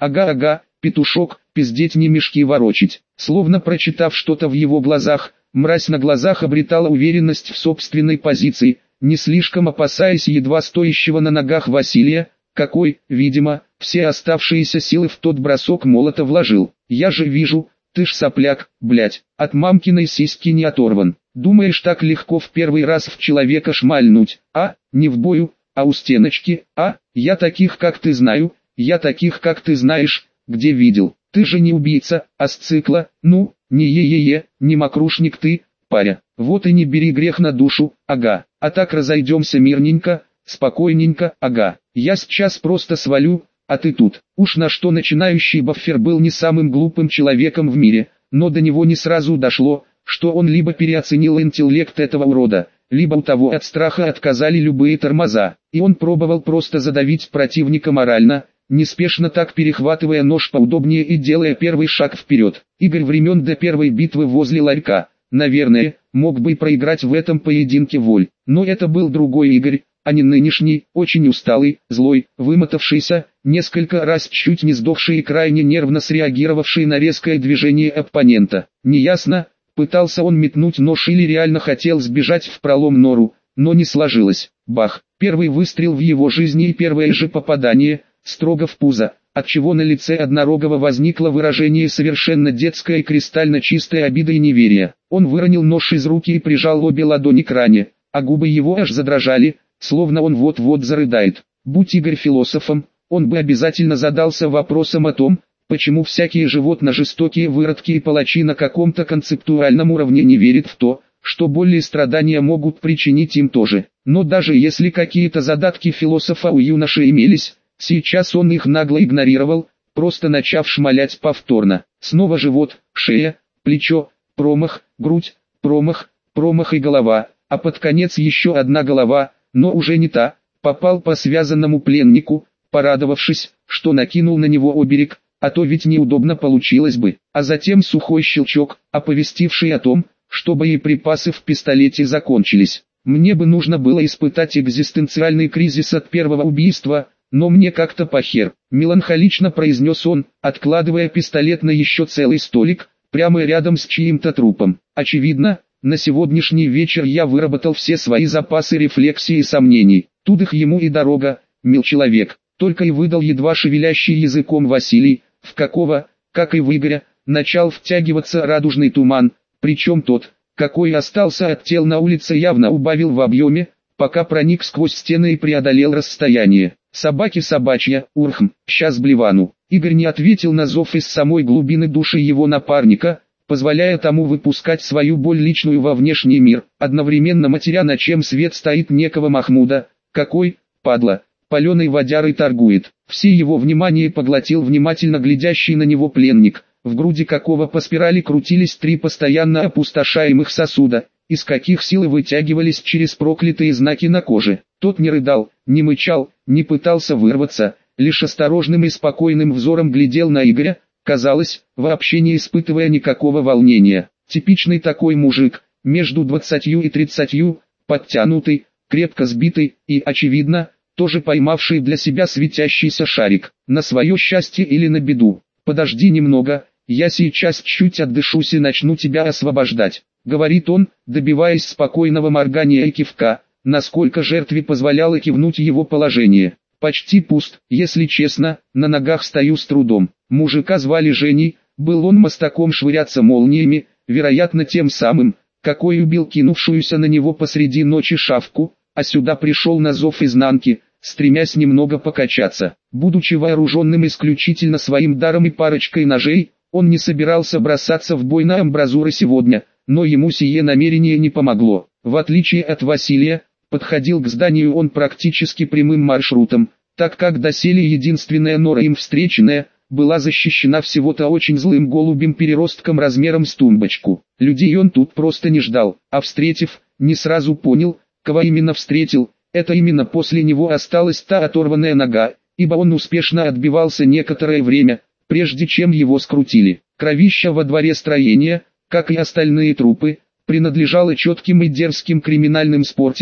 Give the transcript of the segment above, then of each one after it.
Ага, петушок, пиздеть не мешки ворочить. Словно прочитав что-то в его глазах, мразь на глазах обретала уверенность в собственной позиции, не слишком опасаясь едва стоящего на ногах Василия, какой, видимо, все оставшиеся силы в тот бросок молота вложил. Я же вижу, ты ж сопляк, блять, от мамкиной сиськи не оторван. Думаешь, так легко в первый раз в человека шмальнуть, а? Не в бою, а у стеночки, а? Я таких как ты знаю, я таких как ты знаешь, где видел. Ты же не убийца, а с цикла, ну, не е-е-е, не мокрушник ты, паря. Вот и не бери грех на душу, ага. А так разойдемся мирненько, спокойненько, ага. Я сейчас просто свалю, а ты тут. Уж на что начинающий Баффер был не самым глупым человеком в мире, но до него не сразу дошло, что он либо переоценил интеллект этого урода, либо у того от страха отказали любые тормоза, и он пробовал просто задавить противника морально, неспешно так перехватывая нож поудобнее и делая первый шаг вперед. Игорь времен до первой битвы возле ларька, наверное, мог бы и проиграть в этом поединке воль, но это был другой Игорь, а не нынешний, очень усталый, злой, вымотавшийся, несколько раз чуть не сдохший и крайне нервно среагировавший на резкое движение оппонента. Неясно, пытался он метнуть нож или реально хотел сбежать в пролом нору, но не сложилось. Бах! Первый выстрел в его жизни и первое же попадание, строго в пузо, отчего на лице Однорогого возникло выражение совершенно детской и кристально чистой обиды и неверия. Он выронил нож из руки и прижал обе ладони к ране, а губы его аж задрожали, словно он вот-вот зарыдает. Будь Игорь философом, он бы обязательно задался вопросом о том, почему всякие животно-жестокие выродки и палачи на каком-то концептуальном уровне не верят в то, что боль и страдания могут причинить им тоже. Но даже если какие-то задатки философа у юноши имелись, сейчас он их нагло игнорировал, просто начав шмалять повторно. Снова живот, шея, плечо, промах, грудь, промах и голова, а под конец еще одна голова, но уже не та, попал по связанному пленнику, порадовавшись, что накинул на него оберег, а то ведь неудобно получилось бы. А затем сухой щелчок, оповестивший о том, что боеприпасы в пистолете закончились. Мне бы нужно было испытать экзистенциальный кризис от первого убийства, но мне как-то похер, меланхолично произнес он, откладывая пистолет на еще целый столик, прямо рядом с чьим-то трупом. Очевидно, на сегодняшний вечер я выработал все свои запасы рефлексии и сомнений. Тудых ему и дорога, мил человек. Только и выдал едва шевелящий языком Василий, в какого, как и в Игоря, начал втягиваться радужный туман, причем тот, какой остался от тел на улице, явно убавил в объеме, пока проник сквозь стены и преодолел расстояние. Собаки собачья, урхм, щас блевану. Игорь не ответил на зов из самой глубины души его напарника, позволяя тому выпускать свою боль личную во внешний мир, одновременно матеря, на чем свет стоит некого Махмуда, какой, падла, паленой водярой торгует. Все его внимание поглотил внимательно глядящий на него пленник, в груди какого по спирали крутились 3 постоянно опустошаемых сосуда, из каких силы вытягивались через проклятые знаки на коже. Тот не рыдал, не мычал, не пытался вырваться, лишь осторожным и спокойным взором глядел на Игоря, казалось, вообще не испытывая никакого волнения. Типичный такой мужик, между 20 и 30, подтянутый, крепко сбитый и, очевидно, тоже поймавший для себя светящийся шарик, на свое счастье или на беду. «Подожди немного, я сейчас чуть отдышусь и начну тебя освобождать», — говорит он, добиваясь спокойного моргания и кивка, насколько жертве позволяло кивнуть его положение. «Почти пуст, если честно, на ногах стою с трудом». Мужика звали Женей, был он мастаком швыряться молниями, вероятно тем самым, какой убил кинувшуюся на него посреди ночи шавку, а сюда пришел на зов изнанки, стремясь немного покачаться. Будучи вооруженным исключительно своим даром и парочкой ножей, он не собирался бросаться в бой на амбразуры сегодня, но ему сие намерение не помогло. В отличие от Василия, подходил к зданию он практически прямым маршрутом, так как доселе единственная нора им встреченная, была защищена всего-то очень злым голубем-переростком размером с тумбочку. Людей он тут просто не ждал, а встретив, не сразу понял, кого именно встретил. Это именно после него осталась та оторванная нога, ибо он успешно отбивался некоторое время, прежде чем его скрутили. Кровища во дворе строения, как и остальные трупы, принадлежало четким и дерзким криминальным спортикам,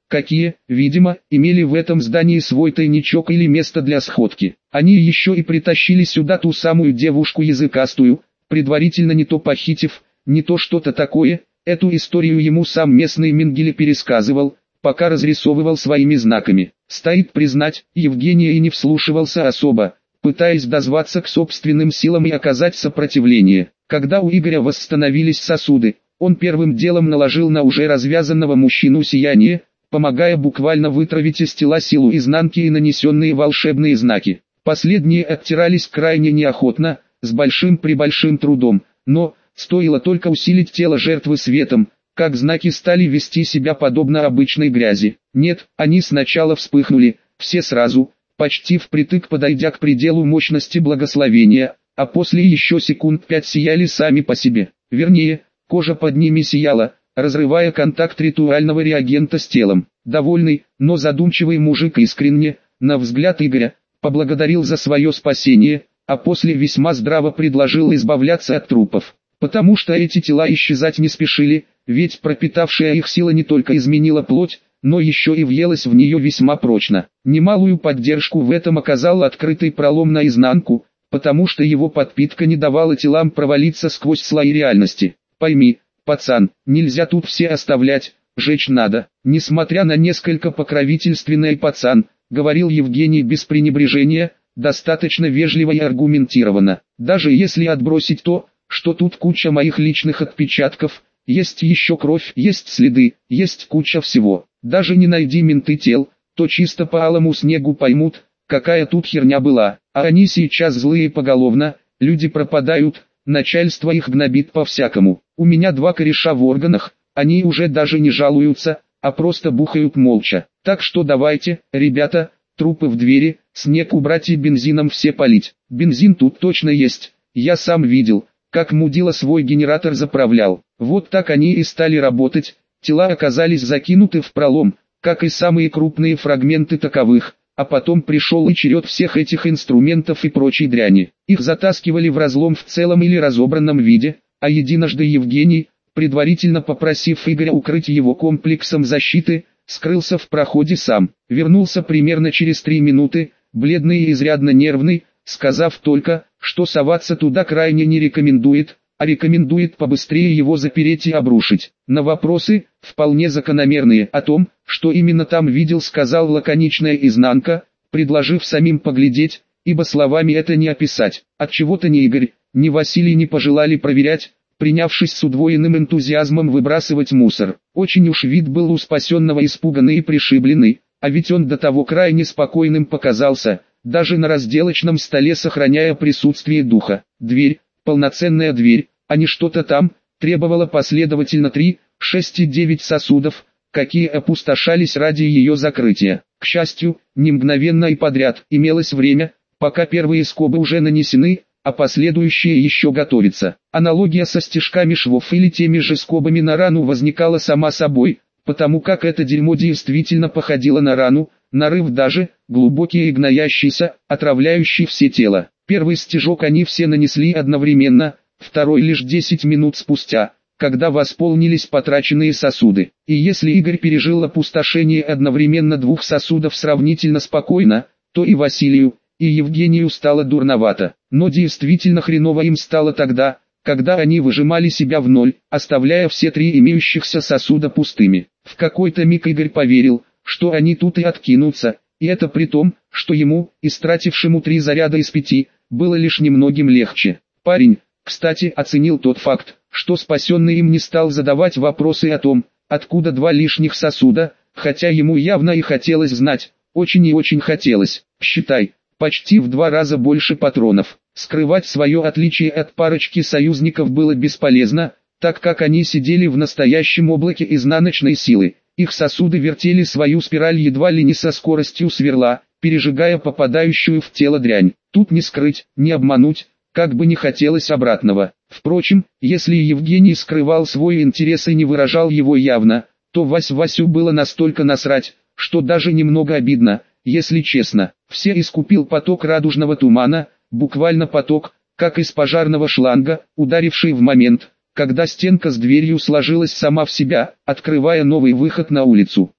какие, видимо, имели в этом здании свой тайничок или место для сходки. Они еще и притащили сюда ту самую девушку языкастую, предварительно не то похитив, не то что-то такое. Эту историю ему сам местный Менгеле пересказывал, пока разрисовывал своими знаками. Стоит признать, Евгений и не вслушивался особо, пытаясь дозваться к собственным силам и оказать сопротивление. Когда у Игоря восстановились сосуды, он первым делом наложил на уже развязанного мужчину сияние, помогая буквально вытравить из тела силу изнанки и нанесенные волшебные знаки. Последние оттирались крайне неохотно, с большим трудом, но, стоило только усилить тело жертвы светом, как знаки стали вести себя подобно обычной грязи. Нет, они сначала вспыхнули, все сразу, почти впритык подойдя к пределу мощности благословения, а после еще секунд 5 сияли сами по себе. Вернее, кожа под ними сияла, разрывая контакт ритуального реагента с телом. Довольный, но задумчивый мужик искренне, на взгляд Игоря, поблагодарил за свое спасение, а после весьма здраво предложил избавляться от трупов. Потому что эти тела исчезать не спешили, ведь пропитавшая их сила не только изменила плоть, но еще и въелась в нее весьма прочно. Немалую поддержку в этом оказал открытый пролом наизнанку, потому что его подпитка не давала телам провалиться сквозь слои реальности. Пойми, пацан, нельзя тут все оставлять, жечь надо. Несмотря на несколько покровительственный пацан, говорил Евгений без пренебрежения, достаточно вежливо и аргументированно. Даже если отбросить то, что тут куча моих личных отпечатков, есть еще кровь, есть следы, есть куча всего. Даже не найди менты тел, то чисто по алому снегу поймут, какая тут херня была. А они сейчас злые поголовно, люди пропадают, начальство их гнобит по-всякому. У меня 2 кореша в органах, они уже даже не жалуются, а просто бухают молча. Так что давайте, ребята, трупы в двери, снег убрать и бензином все полить. Бензин тут точно есть, я сам видел, как мудила свой генератор заправлял. Вот так они и стали работать, тела оказались закинуты в пролом, как и самые крупные фрагменты таковых, а потом пришел и черед всех этих инструментов и прочей дряни. Их затаскивали в разлом в целом или разобранном виде, а единожды Евгений, предварительно попросив Игоря укрыть его комплексом защиты, скрылся в проходе сам. Вернулся примерно через 3 минуты, бледный и изрядно нервный, сказав только, что соваться туда крайне не рекомендует, а рекомендует побыстрее его запереть и обрушить. На вопросы, вполне закономерные, о том, что именно там видел, сказал лаконичная изнанка, предложив самим поглядеть, ибо словами это не описать. Отчего-то ни Игорь, ни Василий не пожелали проверять, принявшись с удвоенным энтузиазмом выбрасывать мусор. Очень уж вид был у спасенного испуганный и пришибленный, а ведь он до того крайне спокойным показался, даже на разделочном столе сохраняя присутствие духа. Дверь, полноценная дверь, а не что-то там, требовала последовательно 3, 6 и 9 сосудов, какие опустошались ради ее закрытия. К счастью, не мгновенно и подряд, имелось время, пока первые скобы уже нанесены, а последующие еще готовятся. Аналогия со стежками швов или теми же скобами на рану возникала сама собой, потому как это дерьмо действительно походило на рану, нарыв даже, глубокий и гноящийся, отравляющий все тело. Первый стежок они все нанесли одновременно, второй лишь 10 минут спустя, когда восполнились потраченные сосуды. И если Игорь пережил опустошение одновременно 2 сосудов сравнительно спокойно, то и Василию, и Евгению стало дурновато. Но действительно хреново им стало тогда, когда они выжимали себя в ноль, оставляя все 3 имеющихся сосуда пустыми. В какой-то миг Игорь поверил, что они тут и откинутся, и это при том, что ему, истратившему 3 заряда из 5, было лишь немногим легче. Парень, кстати, оценил тот факт, что спасенный им не стал задавать вопросы о том, откуда 2 лишних сосуда, хотя ему явно и хотелось знать, очень и очень хотелось. Считай, почти в 2 раза больше патронов. Скрывать свое отличие от парочки союзников было бесполезно, так как они сидели в настоящем облаке изнаночной силы. Их сосуды вертели свою спираль едва ли не со скоростью сверла, пережигая попадающую в тело дрянь. Тут не скрыть, не обмануть, как бы не хотелось обратного. Впрочем, если Евгений скрывал свой интерес и не выражал его явно, то Васю было настолько насрать, что даже немного обидно, если честно. Все искупил поток радужного тумана, буквально поток, как из пожарного шланга, ударивший в момент, когда стенка с дверью сложилась сама в себя, открывая новый выход на улицу.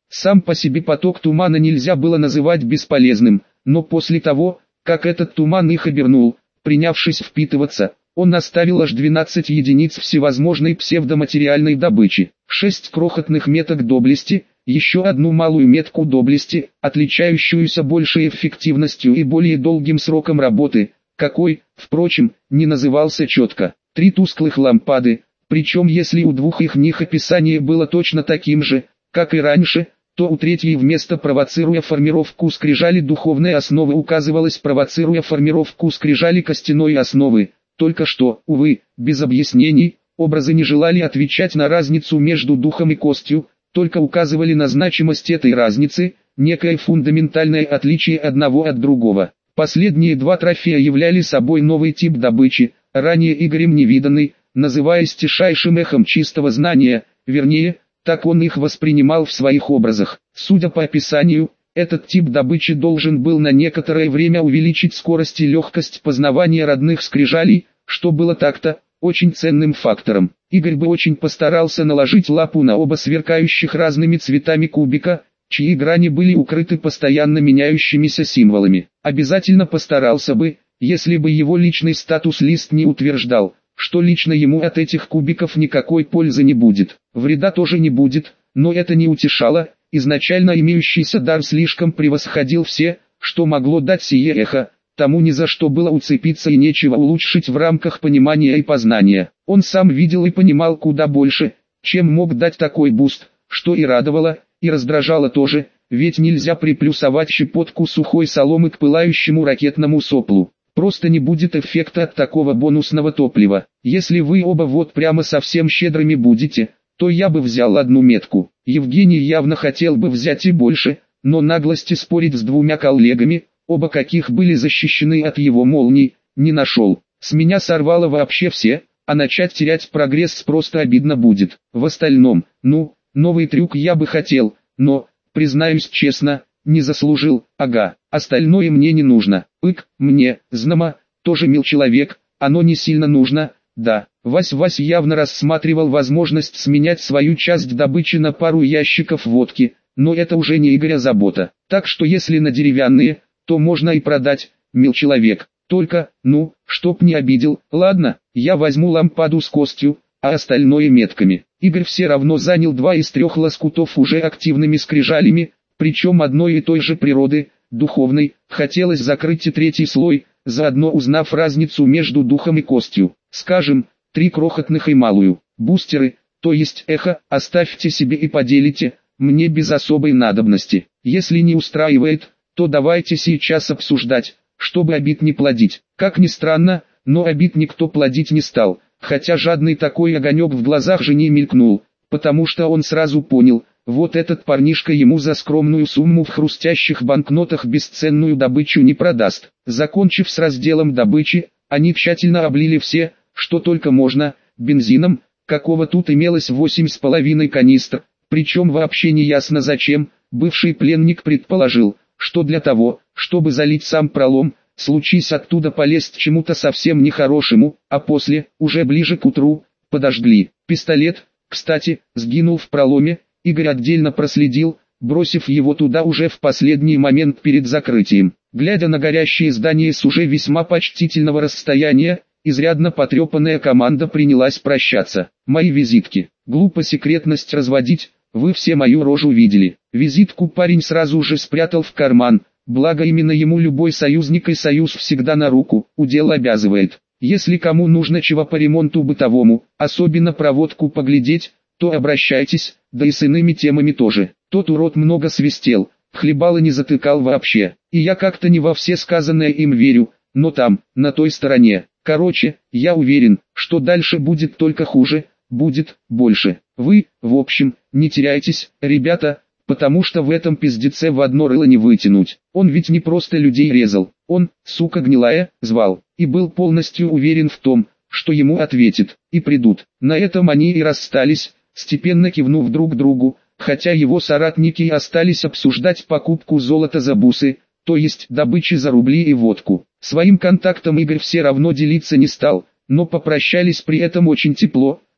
Сам по себе поток тумана нельзя было называть бесполезным, но после того, как этот туман их обернул, принявшись впитываться, он оставил аж 12 единиц всевозможной псевдоматериальной добычи, 6 крохотных меток доблести, еще одну малую метку доблести, отличающуюся большей эффективностью и более долгим сроком работы, какой, впрочем, не назывался четко, 3 тусклых лампады, причем если у двух их описание было точно таким же, как и раньше, то у третьей вместо провоцируя формировку скрижали духовной основы указывалось провоцируя формировку скрижали костяной основы, только что, увы, без объяснений, образы не желали отвечать на разницу между духом и костью, только указывали на значимость этой разницы, некое фундаментальное отличие одного от другого. Последние два трофея являли собой новый тип добычи, ранее Игорем невиданный, называясь тишайшим эхом чистого знания, вернее, так он их воспринимал в своих образах. Судя по описанию, этот тип добычи должен был на некоторое время увеличить скорость и легкость познавания родных скрижалей, что было так-то очень ценным фактором. Игорь бы очень постарался наложить лапу на оба сверкающих разными цветами кубика, чьи грани были укрыты постоянно меняющимися символами. Обязательно постарался бы, если бы его личный статус-лист не утверждал, что лично ему от этих кубиков никакой пользы не будет. Вреда тоже не будет, но это не утешало, изначально имеющийся дар слишком превосходил все, что могло дать сие эхо, тому ни за что было уцепиться и нечего улучшить в рамках понимания и познания. Он сам видел и понимал куда больше, чем мог дать такой буст, что и радовало, и раздражало тоже, ведь нельзя приплюсовать щепотку сухой соломы к пылающему ракетному соплу. Просто не будет эффекта от такого бонусного топлива. Если вы оба вот прямо совсем щедрыми будете, то я бы взял одну метку. Евгений явно хотел бы взять и больше, но наглости спорить с двумя коллегами, оба каких были защищены от его молний, не нашел. С меня сорвало вообще все, а начать терять прогресс просто обидно будет. В остальном, новый трюк я бы хотел, но, признаюсь честно, не заслужил, ага, остальное мне не нужно. Мне, знамо, тоже мил человек, оно не сильно нужно, да. Вась явно рассматривал возможность сменять свою часть добычи на пару ящиков водки, но это уже не Игоря забота. Так что если на деревянные, то можно и продать, мил человек. Только, чтоб не обидел, ладно, я возьму лампаду с костью, а остальное метками. Игорь все равно занял 2 из 3 лоскутов уже активными скрижалями, причем одной и той же природы, духовной, хотелось закрыть и третий слой, заодно узнав разницу между духом и костью. Скажем, 3 крохотных и малую. Бустеры, то есть эхо, оставьте себе и поделите, мне без особой надобности. Если не устраивает, то давайте сейчас обсуждать, чтобы обид не плодить. Как ни странно, но обид никто плодить не стал, хотя жадный такой огонек в глазах жене мелькнул, потому что он сразу понял, вот этот парнишка ему за скромную сумму в хрустящих банкнотах бесценную добычу не продаст. Закончив с разделом добычи, они тщательно облили все, что только можно, бензином, какого тут имелось 8,5 канистр, причем вообще не ясно зачем. Бывший пленник предположил, что для того, чтобы залить сам пролом, случись оттуда полезть чему-то совсем нехорошему, а после, уже ближе к утру, подожгли. Пистолет, кстати, сгинул в проломе. Игорь отдельно проследил, бросив его туда уже в последний момент перед закрытием. Глядя на горящее здание с уже весьма почтительного расстояния, изрядно потрепанная команда принялась прощаться. Мои визитки. Глупо секретность разводить, вы все мою рожу видели. Визитку парень сразу же спрятал в карман, благо именно ему любой союзник и союз всегда на руку, удел обязывает. Если кому нужно чего по ремонту бытовому, особенно проводку поглядеть, то обращайтесь, да и с иными темами тоже. Тот урод много свистел, хлебал и не затыкал вообще. И я как-то не во все сказанное им верю, но там, на той стороне. Короче, я уверен, что дальше будет только хуже, будет больше. Вы, в общем, не теряйтесь, ребята, потому что в этом пиздеце в одно рыло не вытянуть. Он ведь не просто людей резал, он, сука гнилая, звал, и был полностью уверен в том, что ему ответит, и придут. На этом они и расстались, степенно кивнув друг другу, хотя его соратники и остались обсуждать покупку золота за бусы, то есть добычи за рубли и водку. Своим контактом Игорь все равно делиться не стал, но попрощались при этом очень тепло,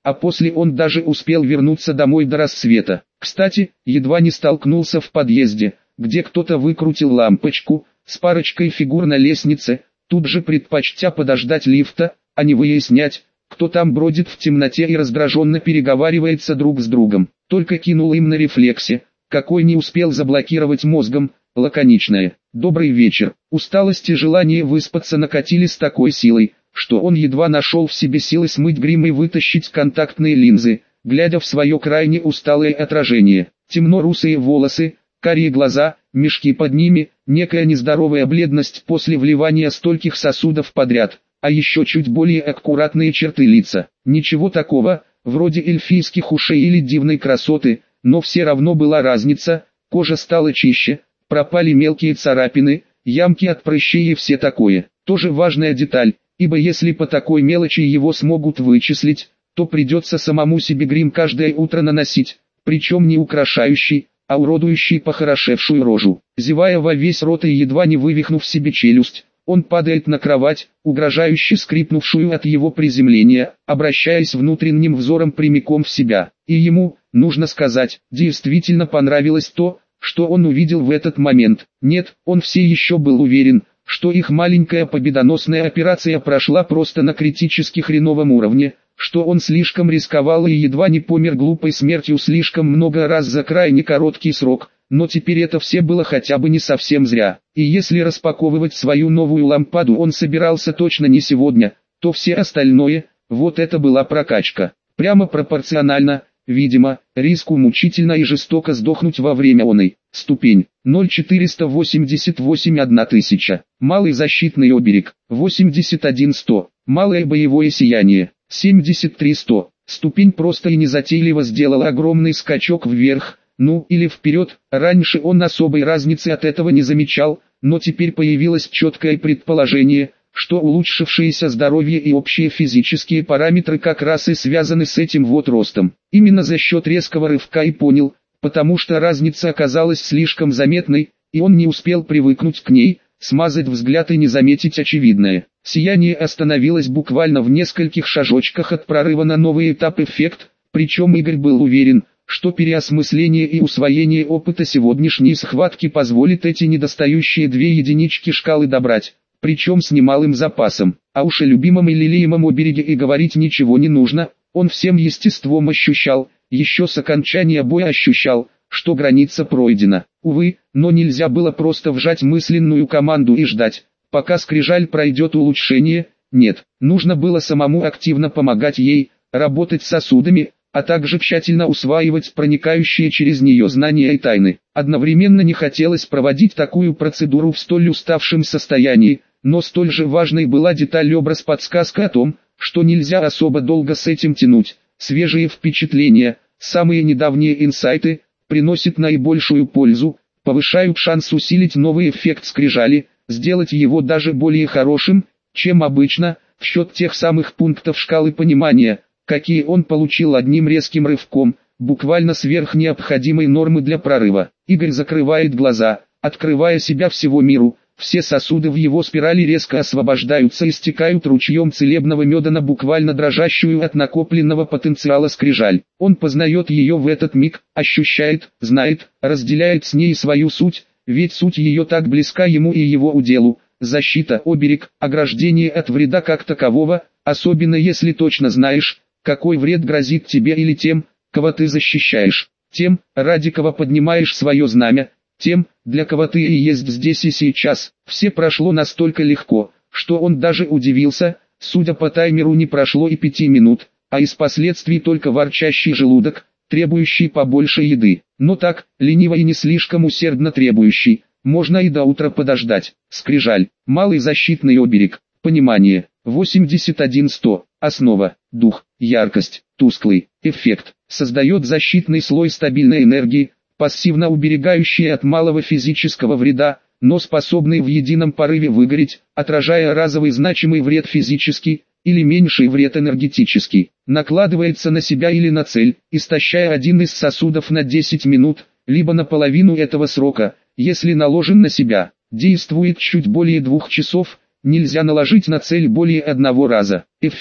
а после он даже успел вернуться домой до рассвета. Кстати, едва не столкнулся в подъезде, где кто-то выкрутил лампочку, с парочкой фигур на лестнице, тут же предпочтя подождать лифта, а не выяснять, кто там бродит в темноте и раздраженно переговаривается друг с другом. Только кинул им на рефлексе, какой не успел заблокировать мозгом, лаконичное «добрый вечер». Усталость и желание выспаться накатили с такой силой, что он едва нашел в себе силы смыть грим и вытащить контактные линзы, глядя в свое крайне усталое отражение. Темно-русые волосы, карие глаза, мешки под ними, некая нездоровая бледность после вливания стольких сосудов подряд, а еще чуть более аккуратные черты лица. Ничего такого, вроде эльфийских ушей или дивной красоты, но все равно была разница, кожа стала чище, пропали мелкие царапины, ямки от прыщей и все такое. Тоже важная деталь, ибо если по такой мелочи его смогут вычислить, то придется самому себе грим каждое утро наносить, причем не украшающий, а уродующий похорошевшую рожу. Зевая во весь рот и едва не вывихнув себе челюсть, он падает на кровать, угрожающе скрипнувшую от его приземления, обращаясь внутренним взором прямиком в себя. И ему, нужно сказать, действительно понравилось то, что он увидел в этот момент. Нет, он все еще был уверен, что их маленькая победоносная операция прошла просто на критически хреновом уровне, что он слишком рисковал и едва не помер глупой смертью слишком много раз за крайне короткий срок, но теперь это все было хотя бы не совсем зря. И если распаковывать свою новую лампаду он собирался точно не сегодня, то все остальное, вот это была прокачка. Прямо пропорционально, видимо, риску мучительно и жестоко сдохнуть во время оной. Ступень 0,488 1000. Малый защитный оберег 81100. Малое боевое сияние 73100. Ступень просто и незатейливо сделала огромный скачок вверх, ну или вперед. Раньше он особой разницы от этого не замечал, но теперь появилось четкое предположение, что улучшившееся здоровье и общие физические параметры как раз и связаны с этим вот ростом. Именно за счет резкого рывка и понял, потому что разница оказалась слишком заметной, и он не успел привыкнуть к ней, смазать взгляд и не заметить очевидное. Сияние остановилось буквально в нескольких шажочках от прорыва на новый этап эффект, причем Игорь был уверен, что переосмысление и усвоение опыта сегодняшней схватки позволит эти недостающие 2 единички шкалы добрать, причем с немалым запасом. А уж о любимом и лелеемом обереге и говорить ничего не нужно, он всем естеством ощущал, еще с окончания боя ощущал, что граница пройдена. Увы, но нельзя было просто вжать мысленную команду и ждать, пока скрижаль пройдет улучшение. Нет, нужно было самому активно помогать ей, работать с сосудами, а также тщательно усваивать проникающие через нее знания и тайны. Одновременно не хотелось проводить такую процедуру в столь уставшем состоянии, но столь же важной была деталь-образ-подсказка о том, что нельзя особо долго с этим тянуть. Свежие впечатления, самые недавние инсайты, приносят наибольшую пользу, повышают шанс усилить новый эффект скрижали, сделать его даже более хорошим, чем обычно, в счет тех самых пунктов шкалы понимания, какие он получил одним резким рывком, буквально сверх необходимой нормы для прорыва. Игорь закрывает глаза, открывая себя всего миру, все сосуды в его спирали резко освобождаются и стекают ручьем целебного меда на буквально дрожащую от накопленного потенциала скрижаль. Он познает ее в этот миг, ощущает, знает, разделяет с ней свою суть, ведь суть ее так близка ему и его уделу. Защита, оберег, ограждение от вреда как такового, особенно если точно знаешь, какой вред грозит тебе или тем, кого ты защищаешь, тем, ради кого поднимаешь свое знамя, тем, для кого ты и есть здесь и сейчас. Все прошло настолько легко, что он даже удивился, судя по таймеру не прошло и 5 минут, а из последствий только ворчащий желудок, требующий побольше еды. Но так, лениво и не слишком усердно требующий, можно и до утра подождать. Скрижаль, малый защитный оберег, понимание, 81100, основа, дух, яркость, тусклый, эффект, создает защитный слой стабильной энергии, пассивно уберегающий от малого физического вреда, но способный в едином порыве выгореть, отражая разовый значимый вред физический, или меньший вред энергетический, накладывается на себя или на цель, истощая один из сосудов на 10 минут, либо на половину этого срока, если наложен на себя, действует чуть более 2 часов, нельзя наложить на цель более 1 раза. Эффект.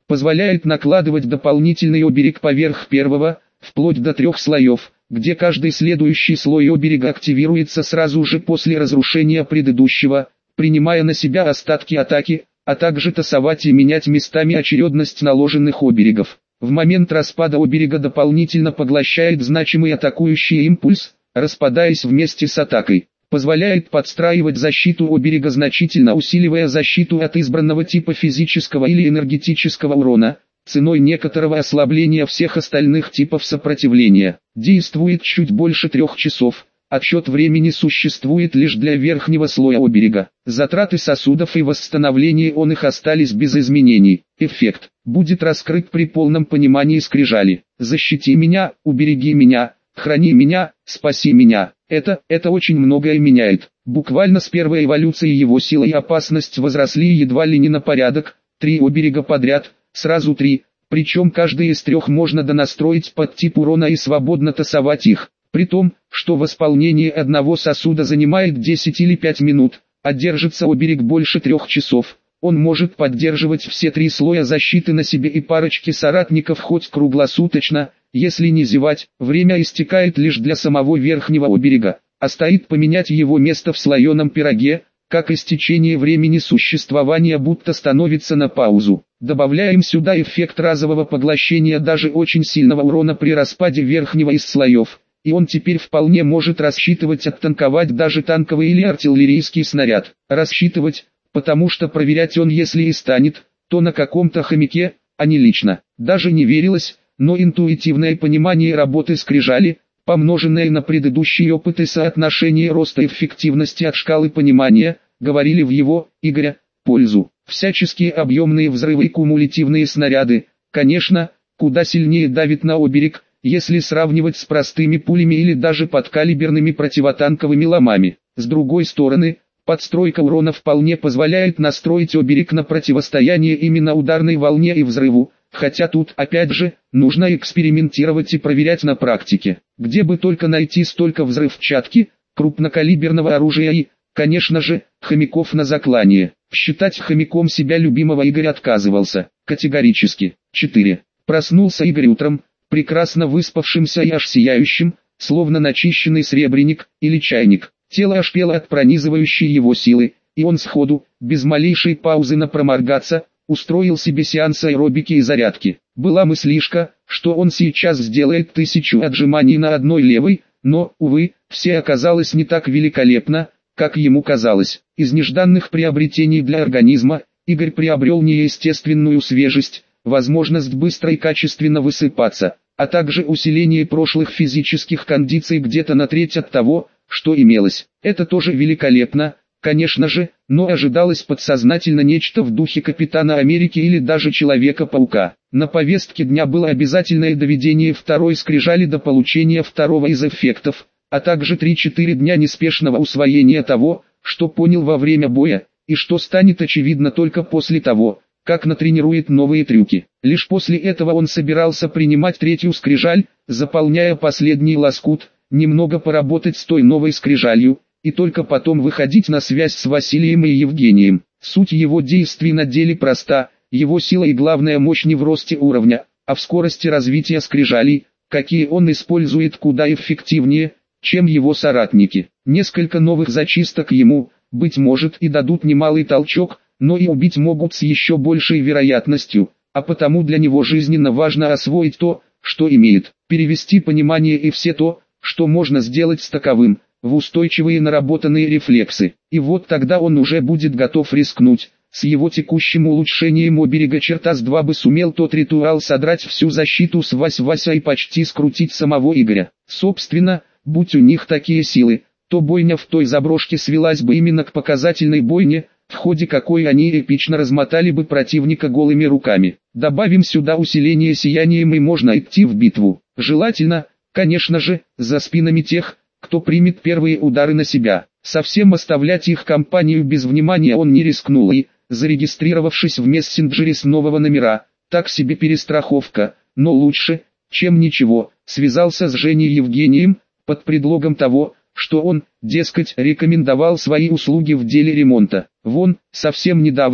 Позволяет накладывать дополнительный оберег поверх первого, вплоть до 3 слоев, где каждый следующий слой оберега активируется сразу же после разрушения предыдущего, принимая на себя остатки атаки, а также тасовать и менять местами очередность наложенных оберегов. В момент распада оберега дополнительно поглощает значимый атакующий импульс, распадаясь вместе с атакой. Позволяет подстраивать защиту оберега, значительно усиливая защиту от избранного типа физического или энергетического урона, ценой некоторого ослабления всех остальных типов сопротивления. Действует чуть больше 3 часов. Отсчет времени существует лишь для верхнего слоя оберега. Затраты сосудов и восстановление он их остались без изменений. Эффект будет раскрыт при полном понимании скрижали. Защити меня, убереги меня, храни меня, спаси меня. Это очень многое меняет. Буквально с первой эволюции его сила и опасность возросли едва ли не на порядок. 3 оберега подряд, сразу 3, причем каждый из 3 можно донастроить под тип урона и свободно тасовать их. При том, что восполнение одного сосуда занимает 10 или 5 минут, а держится оберег больше 3 часов. Он может поддерживать все 3 слоя защиты на себе и парочке соратников хоть круглосуточно. Если не зевать, время истекает лишь для самого верхнего оберега, а стоит поменять его место в слоеном пироге, как истечение времени существования будто становится на паузу. Добавляем сюда эффект разового поглощения даже очень сильного урона при распаде верхнего из слоев, и он теперь вполне может рассчитывать оттанковать даже танковый или артиллерийский снаряд. Рассчитывать, потому что проверять он если и станет, то на каком-то хомяке, а не лично. Даже не верилось, но интуитивное понимание работы скрижали, помноженное на предыдущие опыты соотношение роста эффективности от шкалы понимания, говорили в его, Игоря, пользу. Всяческие объемные взрывы и кумулятивные снаряды, конечно, куда сильнее давит на оберег, если сравнивать с простыми пулями или даже подкалиберными противотанковыми ломами. С другой стороны, подстройка урона вполне позволяет настроить оберег на противостояние именно ударной волне и взрыву, хотя тут, опять же, нужно экспериментировать и проверять на практике. Где бы только найти столько взрывчатки, крупнокалиберного оружия и, конечно же, хомяков на заклание. Считать хомяком себя любимого Игорь отказывался, категорически. 4. Проснулся Игорь утром, прекрасно выспавшимся и аж сияющим, словно начищенный сребреник или чайник. Тело аж пело от пронизывающей его силы, и он сходу, без малейшей паузы на проморгаться, устроил себе сеанс аэробики и зарядки. Была мыслишка, что он сейчас сделает 1000 отжиманий на одной левой, но, увы, все оказалось не так великолепно, как ему казалось. Из нежданных приобретений для организма, Игорь приобрел неестественную свежесть, возможность быстро и качественно высыпаться, а также усиление прошлых физических кондиций где-то на треть от того, что имелось. Это тоже великолепно, конечно же, но ожидалось подсознательно нечто в духе Капитана Америки или даже Человека-паука. На повестке дня было обязательное доведение второй скрижали до получения второго из эффектов, а также 3-4 дня неспешного усвоения того, что понял во время боя, и что станет очевидно только после того, как натренирует новые трюки. Лишь после этого он собирался принимать 3-ю скрижаль, заполняя последний лоскут, немного поработать с той новой скрижалью, и только потом выходить на связь с Василием и Евгением. Суть его действий на деле проста, его сила и главная мощь не в росте уровня, а в скорости развития скрижалей, какие он использует куда эффективнее, чем его соратники. Несколько новых зачисток ему, быть может, и дадут немалый толчок, но и убить могут с еще большей вероятностью, а потому для него жизненно важно освоить то, что имеет, перевести понимание и все то, что можно сделать с таковым, в устойчивые наработанные рефлексы. И вот тогда он уже будет готов рискнуть. С его текущим улучшением оберега черта с 2 бы сумел тот ритуал содрать всю защиту с Вася и почти скрутить самого Игоря. Собственно, будь у них такие силы, то бойня в той заброшке свелась бы именно к показательной бойне, в ходе какой они эпично размотали бы противника голыми руками. Добавим сюда усиление сиянием и можно идти в битву. Желательно, конечно же, за спинами тех, кто примет первые удары на себя. Совсем оставлять их компанию без внимания он не рискнул и, зарегистрировавшись в мессенджере с нового номера, так себе перестраховка, но лучше, чем ничего, связался с Женей Евгением, под предлогом того, что он, дескать, рекомендовал свои услуги в деле ремонта. Вон, совсем недавно,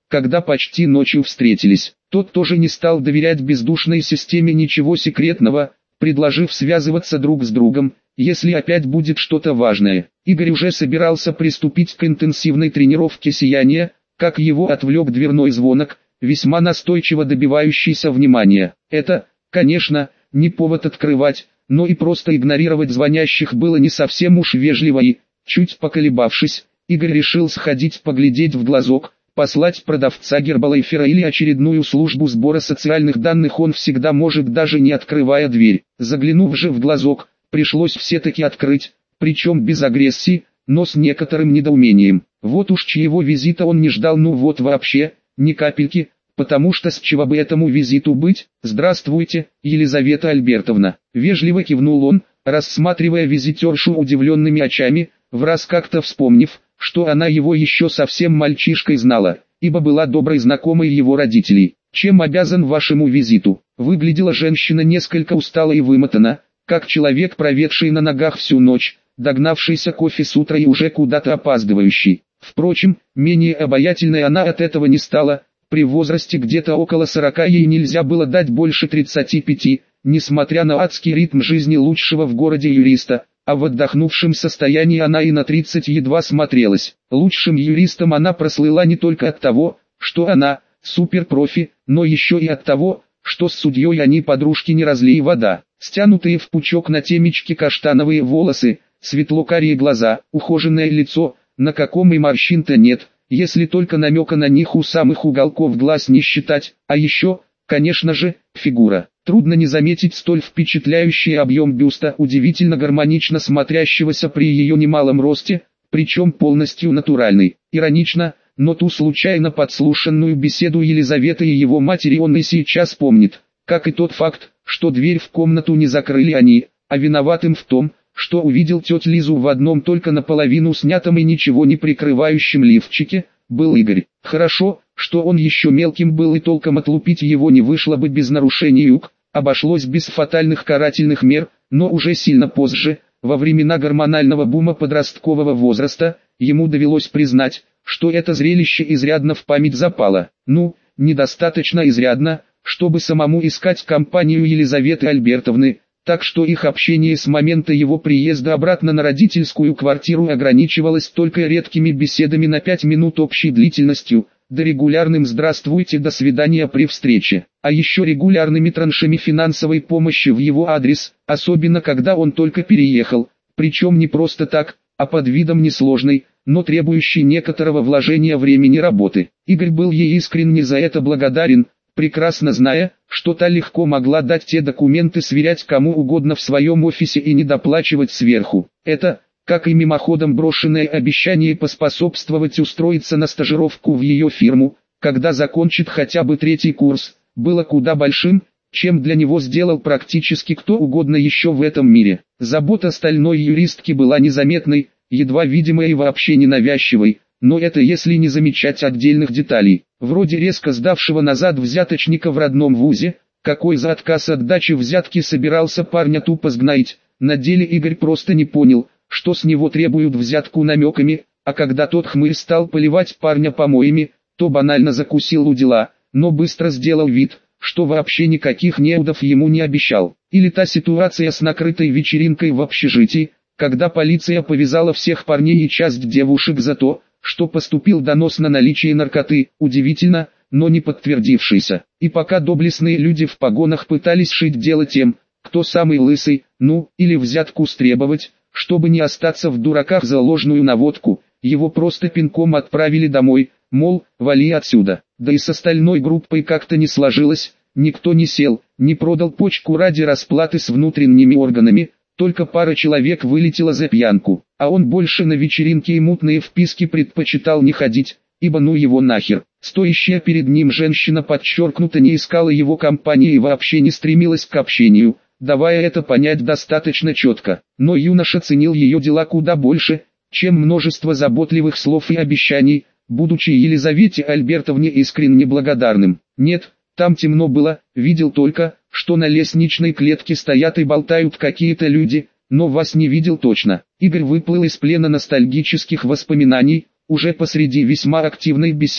когда почти ночью встретились. Тот тоже не стал доверять бездушной системе ничего секретного, предложив связываться друг с другом, если опять будет что-то важное. Игорь уже собирался приступить к интенсивной тренировке сияния, как его отвлек дверной звонок, весьма настойчиво добивающийся внимания. Это, конечно, не повод открывать, но и просто игнорировать звонящих было не совсем уж вежливо и, чуть поколебавшись, Игорь решил сходить поглядеть в глазок, послать продавца Гербалайфера или очередную службу сбора социальных данных он всегда может, даже не открывая дверь. Заглянув же в глазок, пришлось все-таки открыть, причем без агрессии, но с некоторым недоумением. Вот уж чьего визита он не ждал, ну вот вообще, ни капельки, потому что с чего бы этому визиту быть? «Здравствуйте, Елизавета Альбертовна», — вежливо кивнул он, рассматривая визитершу удивленными очами, враз как-то вспомнив, что она его еще совсем мальчишкой знала, ибо была доброй знакомой его родителей. «Чем обязан вашему визиту?» Выглядела женщина несколько устала и вымотана, как человек, проведший на ногах всю ночь, догнавшийся кофе с утра и уже куда-то опаздывающий. Впрочем, менее обаятельной она от этого не стала. При возрасте где-то около 40 ей нельзя было дать больше 35, несмотря на адский ритм жизни лучшего в городе юриста, а в отдохнувшем состоянии она и на 30 едва смотрелась. Лучшим юристом она прослыла не только от того, что она суперпрофи, но еще и от того, что с судьей они подружки не разлей вода. Стянутые в пучок на темечке каштановые волосы, светло-карие глаза, ухоженное лицо, на каком и морщин-то нет, если только намека на них у самых уголков глаз не считать, а еще, конечно же, фигура. Трудно не заметить столь впечатляющий объем бюста, удивительно гармонично смотрящегося при ее немалом росте, причем полностью натуральный. Иронично, но ту случайно подслушанную беседу Елизаветы и его матери он и сейчас помнит, как и тот факт, что дверь в комнату не закрыли они, а виноватым в том, что увидел тетю Лизу в одном только наполовину снятом и ничего не прикрывающем лифчике, был Игорь. Хорошо, что он еще мелким был и толком отлупить его не вышло бы без нарушений ЮК, обошлось без фатальных карательных мер, но уже сильно позже, во времена гормонального бума подросткового возраста, ему довелось признать, что это зрелище изрядно в память запало. Ну, недостаточно изрядно, чтобы самому искать компанию Елизаветы Альбертовны, так что их общение с момента его приезда обратно на родительскую квартиру ограничивалось только редкими беседами на 5 минут общей длительностью, да регулярным «здравствуйте, до свидания» при встрече, а еще регулярными траншами финансовой помощи в его адрес, особенно когда он только переехал, причем не просто так, а под видом несложной, но требующей некоторого вложения времени работы. Игорь был ей искренне за это благодарен, прекрасно зная, что та легко могла дать те документы сверять кому угодно в своем офисе и не доплачивать сверху. Это, как и мимоходом брошенное обещание поспособствовать устроиться на стажировку в ее фирму, когда закончит хотя бы 3-й курс, было куда большим, чем для него сделал практически кто угодно еще в этом мире. Забота стальной юристки была незаметной, едва видимой и вообще ненавязчивой, но это если не замечать отдельных деталей, вроде резко сдавшего назад взяточника в родном вузе, какой за отказ от дачи взятки собирался парня тупо сгноить. На деле Игорь просто не понял, что с него требуют взятку намеками, а когда тот хмырь стал поливать парня помоями, то банально закусил у дела, но быстро сделал вид, что вообще никаких неудов ему не обещал. Или та ситуация с накрытой вечеринкой в общежитии, когда полиция повязала всех парней и часть девушек за то, что поступил донос на наличие наркоты, удивительно, но не подтвердившийся. И пока доблестные люди в погонах пытались шить дело тем, кто самый лысый, ну, или взятку стребовать, чтобы не остаться в дураках за ложную наводку, его просто пинком отправили домой, мол, вали отсюда. Да и с остальной группой как-то не сложилось, никто не сел, не продал почку ради расплаты с внутренними органами, только пара человек вылетела за пьянку, а он больше на вечеринки и мутные вписки предпочитал не ходить, ибо ну его нахер. Стоящая перед ним женщина подчеркнуто не искала его компании и вообще не стремилась к общению, давая это понять достаточно четко. Но юноша ценил ее дела куда больше, чем множество заботливых слов и обещаний, будучи Елизавете Альбертовне искренне благодарным. Нет, там темно было, видел только, что на лестничной клетке стоят и болтают какие-то люди, но вас не видел точно. Игорь выплыл из плена ностальгических воспоминаний, уже посреди весьма активной беседы,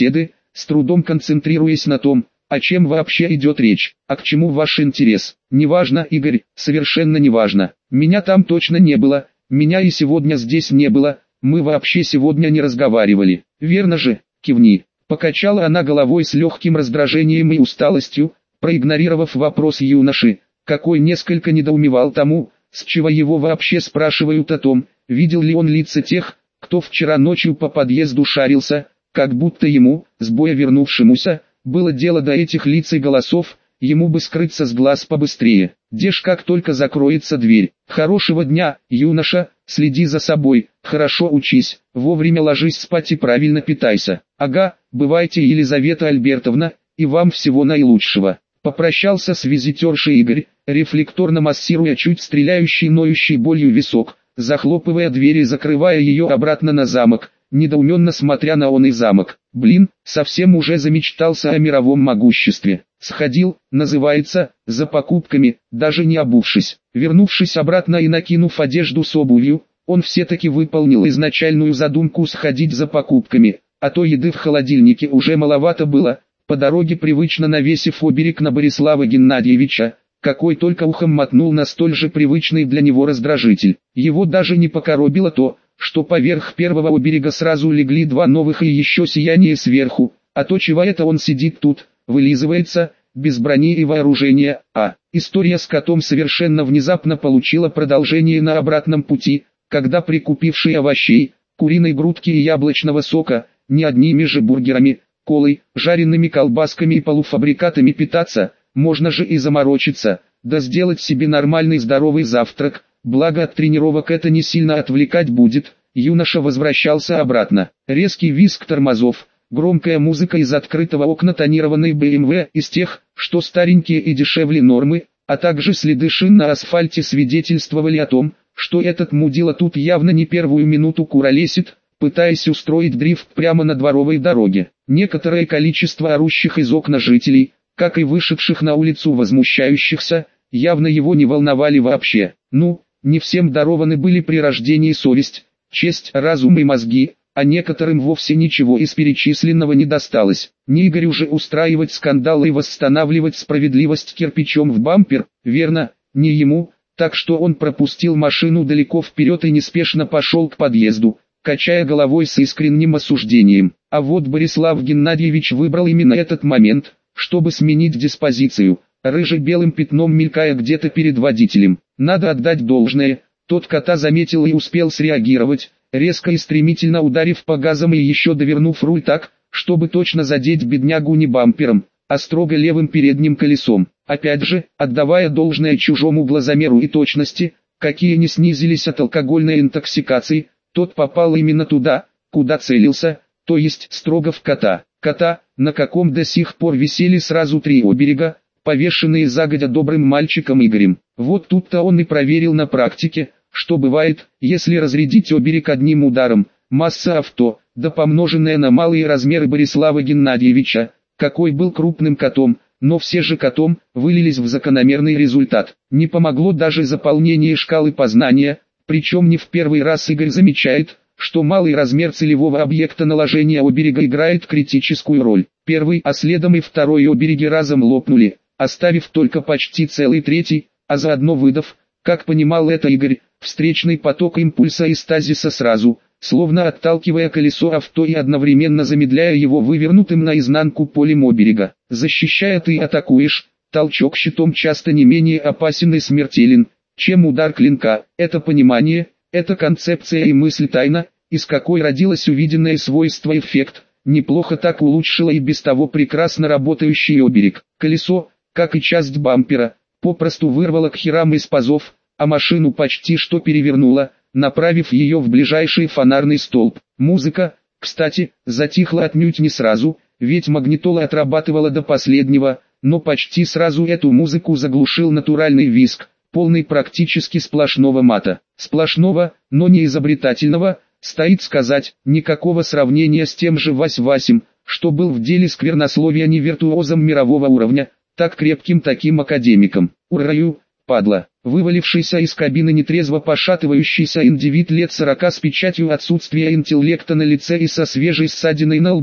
с трудом концентрируясь на том, о чем вообще идет речь, а к чему ваш интерес. Неважно, Игорь, совершенно неважно. Меня там точно не было, меня и сегодня здесь не было, мы вообще сегодня не разговаривали. Верно же, кивни. Покачала она головой с легким раздражением и усталостью, проигнорировав вопрос юноши, какой несколько недоумевал тому, с чего его вообще спрашивают о том, видел ли он лица тех, кто вчера ночью по подъезду шарился, как будто ему, с боя вернувшемуся, было дело до этих лиц и голосов, ему бы скрыться с глаз побыстрее. Дежь как только закроется дверь. Хорошего дня, юноша, следи за собой, хорошо учись, вовремя ложись спать и правильно питайся. Ага, бывайте, Елизавета Альбертовна, и вам всего наилучшего. Попрощался с визитершей Игорь, рефлекторно массируя чуть стреляющий ноющей болью висок, захлопывая дверь и закрывая ее обратно на замок, недоуменно смотря на он и замок. Блин, совсем уже замечтался о мировом могуществе. Сходил, называется, за покупками, даже не обувшись. Вернувшись обратно и накинув одежду с обувью, он все-таки выполнил изначальную задумку сходить за покупками, а то еды в холодильнике уже маловато было, по дороге привычно навесив оберег на Борислава Геннадьевича, какой только ухом мотнул на столь же привычный для него раздражитель. Его даже не покоробило то, что поверх первого оберега сразу легли два новых и еще сияние сверху, а то чего это он сидит тут, вылизывается, без брони и вооружения, история с котом совершенно внезапно получила продолжение на обратном пути, когда прикупивший овощей, куриной грудки и яблочного сока, не одними же бургерами, колой, жареными колбасками и полуфабрикатами питаться, можно же и заморочиться, да сделать себе нормальный здоровый завтрак, благо от тренировок это не сильно отвлекать будет. Юноша возвращался обратно. Резкий визг тормозов, громкая музыка из открытого окна тонированной BMW из тех, что старенькие и дешевле нормы, а также следы шин на асфальте свидетельствовали о том, что этот мудила тут явно не первую минуту куролесит, пытаясь устроить дрифт прямо на дворовой дороге. Некоторое количество орущих из окна жителей, как и вышедших на улицу возмущающихся, явно его не волновали вообще. Ну, не всем дарованы были при рождении совесть, честь, разум и мозги, а некоторым вовсе ничего из перечисленного не досталось. Не Игорю же устраивать скандалы и восстанавливать справедливость кирпичом в бампер, верно, не ему, так что он пропустил машину далеко вперед и неспешно пошел к подъезду, качая головой с искренним осуждением. А вот Борислав Геннадьевич выбрал именно этот момент, чтобы сменить диспозицию, рыже-белым пятном мелькая где-то перед водителем. Надо отдать должное, тот кота заметил и успел среагировать, резко и стремительно ударив по газам и еще довернув руль так, чтобы точно задеть беднягу не бампером, а строго левым передним колесом. Опять же, отдавая должное чужому глазомеру и точности, какие не снизились от алкогольной интоксикации, тот попал именно туда, куда целился, то есть строго в кота. Кота, на каком до сих пор висели сразу три оберега, повешенные загодя добрым мальчиком Игорем. Вот тут-то он и проверил на практике, что бывает, если разрядить оберег одним ударом. Масса авто, да помноженная на малые размеры Борислава Геннадьевича, какой был крупным котом, но все же котом, вылились в закономерный результат. Не помогло даже заполнение шкалы познания, причем не в первый раз Игорь замечает, что малый размер целевого объекта наложения оберега играет критическую роль. Первый, а следом и второй обереги разом лопнули, оставив только почти целый третий, а заодно выдав, как понимал это Игорь, встречный поток импульса и стазиса сразу, словно отталкивая колесо авто и одновременно замедляя его вывернутым наизнанку полем оберега. Защищая ты атакуешь, толчок щитом часто не менее опасен и смертелен, чем удар клинка. Это понимание, это концепция и мысль тайна, из какой родилось увиденное свойство эффект, неплохо так улучшило и без того прекрасно работающий оберег. Колесо, как и часть бампера, попросту вырвало к херам из пазов, а машину почти что перевернуло, направив ее в ближайший фонарный столб. Музыка, кстати, затихла отнюдь не сразу, ведь магнитола отрабатывала до последнего, но почти сразу эту музыку заглушил натуральный визг, полный практически сплошного мата. Сплошного, но не изобретательного, стоит сказать, никакого сравнения с тем же Вась-Васем, что был в деле сквернословия не виртуозом мирового уровня, так крепким таким академиком. Ураю, падла. Вывалившийся из кабины нетрезво пошатывающийся индивид лет 40 с печатью отсутствия интеллекта на лице и со свежей ссадиной на лбу,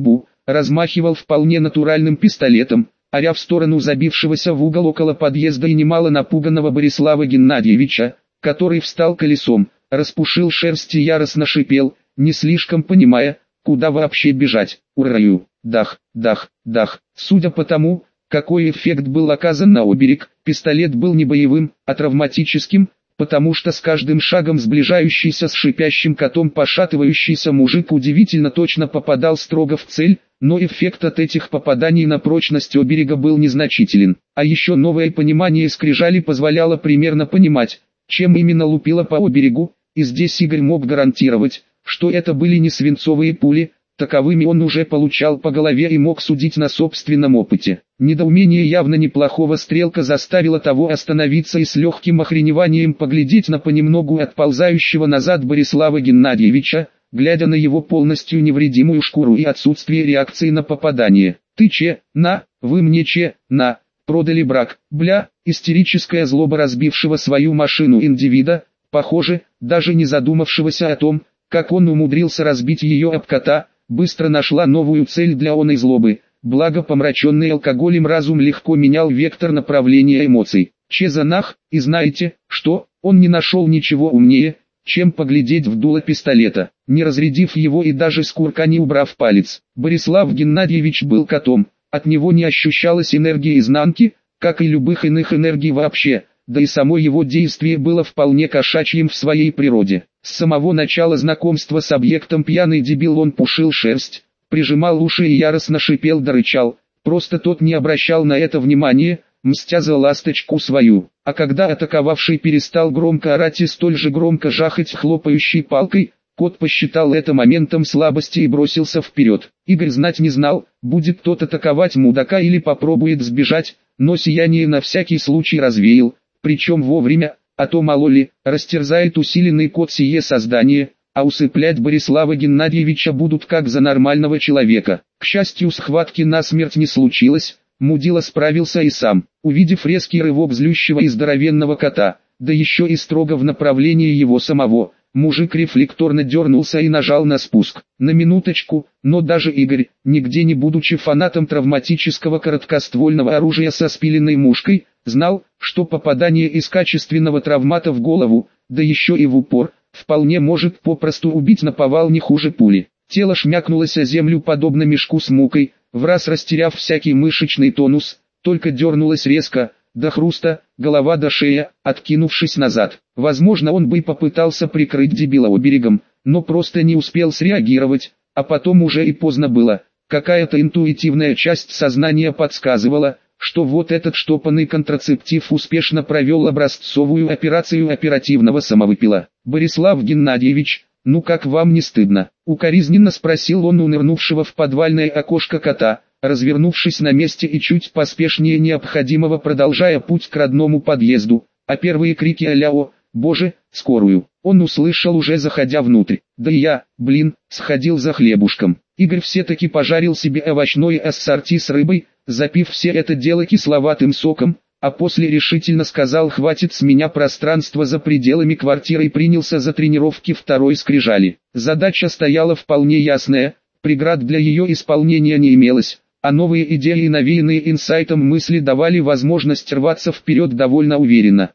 размахивал вполне натуральным пистолетом, оря в сторону забившегося в угол около подъезда и немало напуганного Борислава Геннадьевича, который встал колесом, распушил шерсть и яростно шипел, не слишком понимая, куда вообще бежать. Ураю, дах, дах, дах. Судя по тому, какой эффект был оказан на оберег, пистолет был не боевым, а травматическим, потому что с каждым шагом сближающийся с шипящим котом пошатывающийся мужик удивительно точно попадал строго в цель, но эффект от этих попаданий на прочность оберега был незначителен. А еще новое понимание скрижали позволяло примерно понимать, чем именно лупило по оберегу, и здесь Игорь мог гарантировать, что это были не свинцовые пули, таковыми он уже получал по голове и мог судить на собственном опыте. Недоумение явно неплохого стрелка заставило того остановиться и с легким охреневанием поглядеть на понемногу отползающего назад Борислава Геннадьевича, глядя на его полностью невредимую шкуру и отсутствие реакции на попадание. «Ты че, на, вы мне че, на, продали брак, бля!» Истерическая злоба разбившего свою машину индивида, похоже, даже не задумавшегося о том, как он умудрился разбить ее об кота, быстро нашла новую цель для оной злобы, благо помраченный алкоголем разум легко менял вектор направления эмоций. Че за нах, и знаете, что, он не нашел ничего умнее, чем поглядеть в дуло пистолета, не разрядив его и даже с курка не убрав палец. Борислав Геннадьевич был котом, от него не ощущалась энергия изнанки, как и любых иных энергий вообще, да и само его действие было вполне кошачьим в своей природе. С самого начала знакомства с объектом пьяный дебил он пушил шерсть, прижимал уши и яростно шипел да рычал, просто тот не обращал на это внимания, мстя за ласточку свою. А когда атаковавший перестал громко орать и столь же громко жахать хлопающей палкой, кот посчитал это моментом слабости и бросился вперед. Игорь знать не знал, будет тот атаковать мудака или попробует сбежать, но сияние на всякий случай развеял, причем вовремя, а то мало ли, растерзает усиленный кот сие создание, а усыплять Борислава Геннадьевича будут как за нормального человека. К счастью, схватки насмерть не случилось, мудила справился и сам, увидев резкий рывок злющего и здоровенного кота, да еще и строго в направлении его самого. Мужик рефлекторно дернулся и нажал на спуск. На минуточку, но даже Игорь, нигде не будучи фанатом травматического короткоствольного оружия со спиленной мушкой, знал, что попадание из качественного травмата в голову, да еще и в упор, вполне может попросту убить наповал не хуже пули. Тело шмякнулось о землю подобно мешку с мукой, враз растеряв всякий мышечный тонус, только дернулось резко, до хруста, голова до шея, откинувшись назад. Возможно, он бы попытался прикрыть дебила оберегом, но просто не успел среагировать, а потом уже и поздно было. Какая-то интуитивная часть сознания подсказывала, что вот этот штопанный контрацептив успешно провел образцовую операцию оперативного самовыпила. «Борислав Геннадьевич, ну как вам не стыдно?» — укоризненно спросил он у нырнувшего в подвальное окошко кота, развернувшись на месте и чуть поспешнее необходимого продолжая путь к родному подъезду, а первые крики а-ля «О, боже, скорую!» он услышал уже заходя внутрь. Да и я, сходил за хлебушком. Игорь все-таки пожарил себе овощное ассорти с рыбой, запив все это дело кисловатым соком, а после решительно сказал: «Хватит с меня пространства за пределами квартиры», и принялся за тренировки второй скрижали. Задача стояла вполне ясная, преград для ее исполнения не имелось, а новые идеи, навеянные инсайтом мысли, давали возможность рваться вперед довольно уверенно.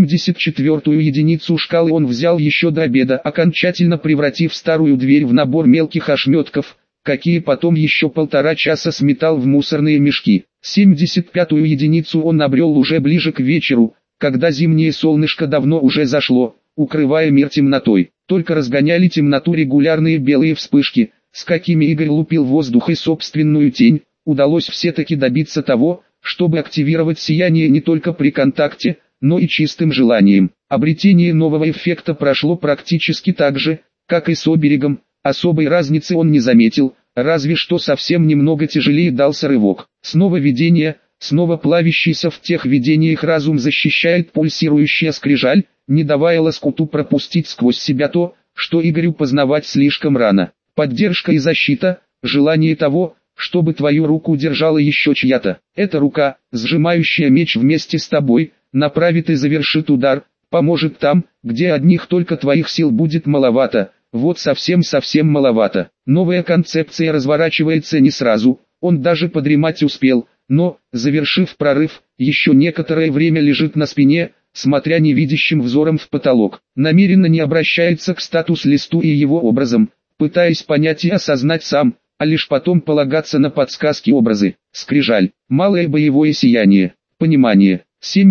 74-ю единицу шкалы он взял еще до обеда, окончательно превратив старую дверь в набор мелких ошметков, какие потом еще 1,5 часа сметал в мусорные мешки. 75-ю единицу он обрел уже ближе к вечеру, когда зимнее солнышко давно уже зашло, укрывая мир темнотой. Только разгоняли темноту регулярные белые вспышки, с какими Игорь лупил воздух и собственную тень. Удалось все-таки добиться того, чтобы активировать сияние не только при контакте, но и чистым желанием. Обретение нового эффекта прошло практически так же, как и с оберегом. Особой разницы он не заметил, разве что совсем немного тяжелее дался рывок. Снова видение, снова плавящийся в тех видениях разум защищает пульсирующая скрижаль, не давая лоскуту пропустить сквозь себя то, что Игорю познавать слишком рано. Поддержка и защита, желание того, чтобы твою руку держала еще чья-то. Эта рука, сжимающая меч вместе с тобой, направит и завершит удар, поможет там, где одних только твоих сил будет маловато. Вот совсем-совсем маловато. Новая концепция разворачивается не сразу, он даже подремать успел, но, завершив прорыв, еще некоторое время лежит на спине, смотря невидящим взором в потолок. Намеренно не обращается к статус-листу и его образам, пытаясь понять и осознать сам, а лишь потом полагаться на подсказки образы. Скрижаль, малое боевое сияние, понимание,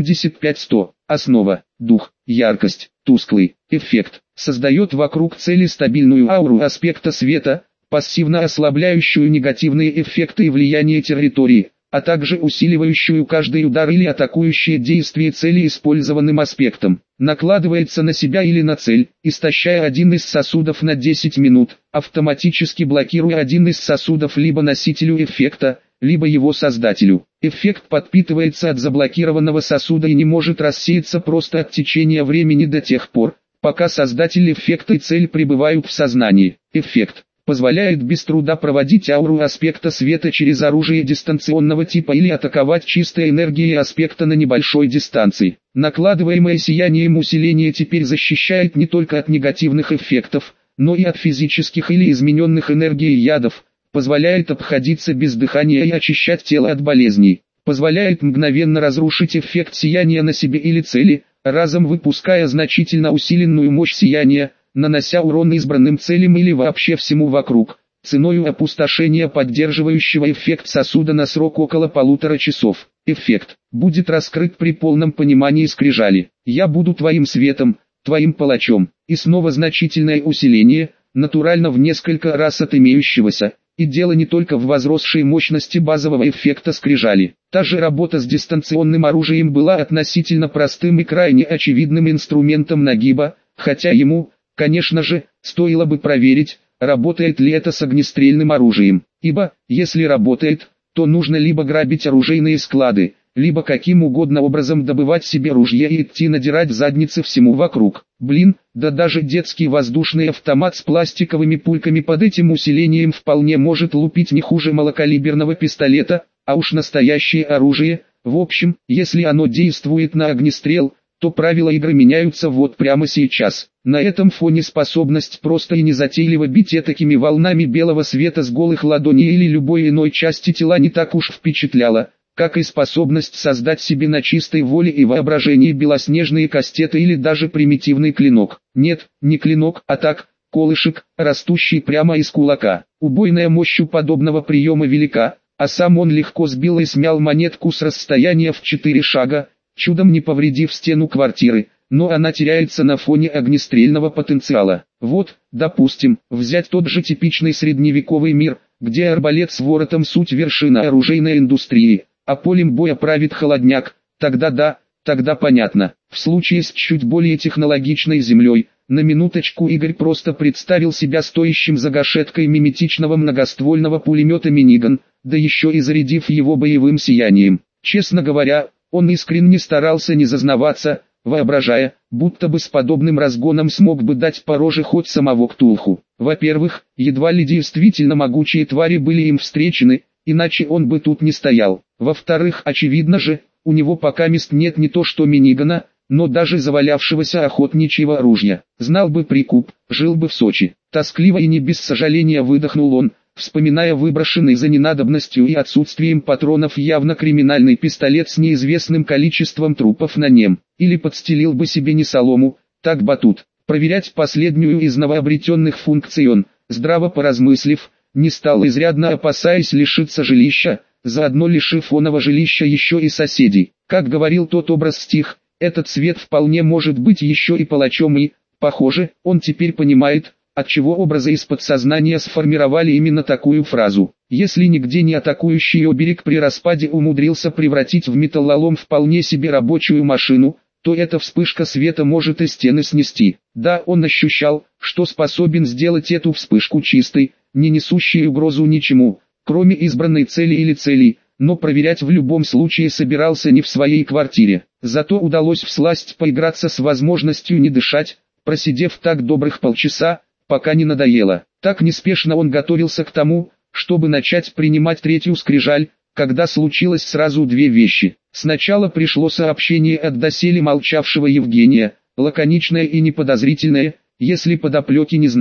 75-100, основа, дух, яркость, тусклый, эффект, создает вокруг цели стабильную ауру аспекта света, пассивно ослабляющую негативные эффекты и влияние территории, а также усиливающую каждый удар или атакующее действие цели использованным аспектом. Накладывается на себя или на цель, истощая один из сосудов на 10 минут, автоматически блокируя один из сосудов либо носителю эффекта, либо его создателю. Эффект подпитывается от заблокированного сосуда и не может рассеяться просто от течения времени до тех пор, пока создатель эффекта и цель пребывают в сознании. Эффект позволяет без труда проводить ауру аспекта света через оружие дистанционного типа или атаковать чистой энергией аспекта на небольшой дистанции. Накладываемое сиянием усиление теперь защищает не только от негативных эффектов, но и от физических или измененных энергией ядов, позволяет обходиться без дыхания и очищать тело от болезней, позволяет мгновенно разрушить эффект сияния на себе или цели, разом выпуская значительно усиленную мощь сияния, нанося урон избранным целям или вообще всему вокруг, ценою опустошения поддерживающего эффект сосуда на срок около 1,5 часов. Эффект будет раскрыт при полном понимании скрижали. Я буду твоим светом, твоим палачом. И снова значительное усиление, натурально в несколько раз от имеющегося. И дело не только в возросшей мощности базового эффекта скрижали. Та же работа с дистанционным оружием была относительно простым и крайне очевидным инструментом нагиба, хотя ему, конечно же, стоило бы проверить, работает ли это с огнестрельным оружием. Ибо, если работает, то нужно либо грабить оружейные склады, либо каким угодно образом добывать себе ружье и идти надирать задницы всему вокруг. Блин, да даже детский воздушный автомат с пластиковыми пульками под этим усилением вполне может лупить не хуже малокалиберного пистолета, а уж настоящее оружие. В общем, если оно действует на огнестрел, то правила игры меняются вот прямо сейчас. На этом фоне способность просто и незатейливо бить этакими волнами белого света с голых ладоней или любой иной части тела не так уж впечатляла, как и способность создать себе на чистой воле и воображении белоснежные кастеты или даже примитивный клинок. Нет, не клинок, а так, колышек, растущий прямо из кулака. Убойная мощь у подобного приема велика, а сам он легко сбил и смял монетку с расстояния в 4 шага, чудом не повредив стену квартиры, но она теряется на фоне огнестрельного потенциала. Вот, допустим, взять тот же типичный средневековый мир, где арбалет с воротом суть вершина оружейной индустрии, а полем боя правит холодняк, тогда да, тогда понятно. В случае с чуть более технологичной землей, на минуточку Игорь просто представил себя стоящим за гашеткой миметичного многоствольного пулемета «Миниган», да еще и зарядив его боевым сиянием. Честно говоря, он искренне старался не зазнаваться, воображая, будто бы с подобным разгоном смог бы дать по роже хоть самого Ктулху. Во-первых, едва ли действительно могучие твари были им встречены, иначе он бы тут не стоял. Во-вторых, очевидно же, у него покамест нет не то что минигана, но даже завалявшегося охотничьего ружья. Знал бы прикуп, жил бы в Сочи. Тоскливо и не без сожаления выдохнул он, вспоминая выброшенный за ненадобностью и отсутствием патронов явно криминальный пистолет с неизвестным количеством трупов на нем. Или подстелил бы себе не солому, так батут. Проверять последнюю из новообретенных функций он, здраво поразмыслив, не стал, изрядно опасаясь лишиться жилища, заодно лишив оного жилища еще и соседей. Как говорил тот образ стих, этот свет вполне может быть еще и палачом и, похоже, он теперь понимает, отчего образы из подсознания сформировали именно такую фразу. Если нигде не атакующий оберег при распаде умудрился превратить в металлолом вполне себе рабочую машину, то эта вспышка света может и стены снести. Да, он ощущал, что способен сделать эту вспышку чистой, не несущей угрозу ничему, кроме избранной цели или целей, но проверять в любом случае собирался не в своей квартире. Зато удалось всласть поиграться с возможностью не дышать, просидев так добрых полчаса, пока не надоело. Так неспешно он готовился к тому, чтобы начать принимать третью скрижаль, когда случилось сразу две вещи. Сначала пришло сообщение от доселе молчавшего Евгения, лаконичное и неподозрительное, если подоплеки не знать.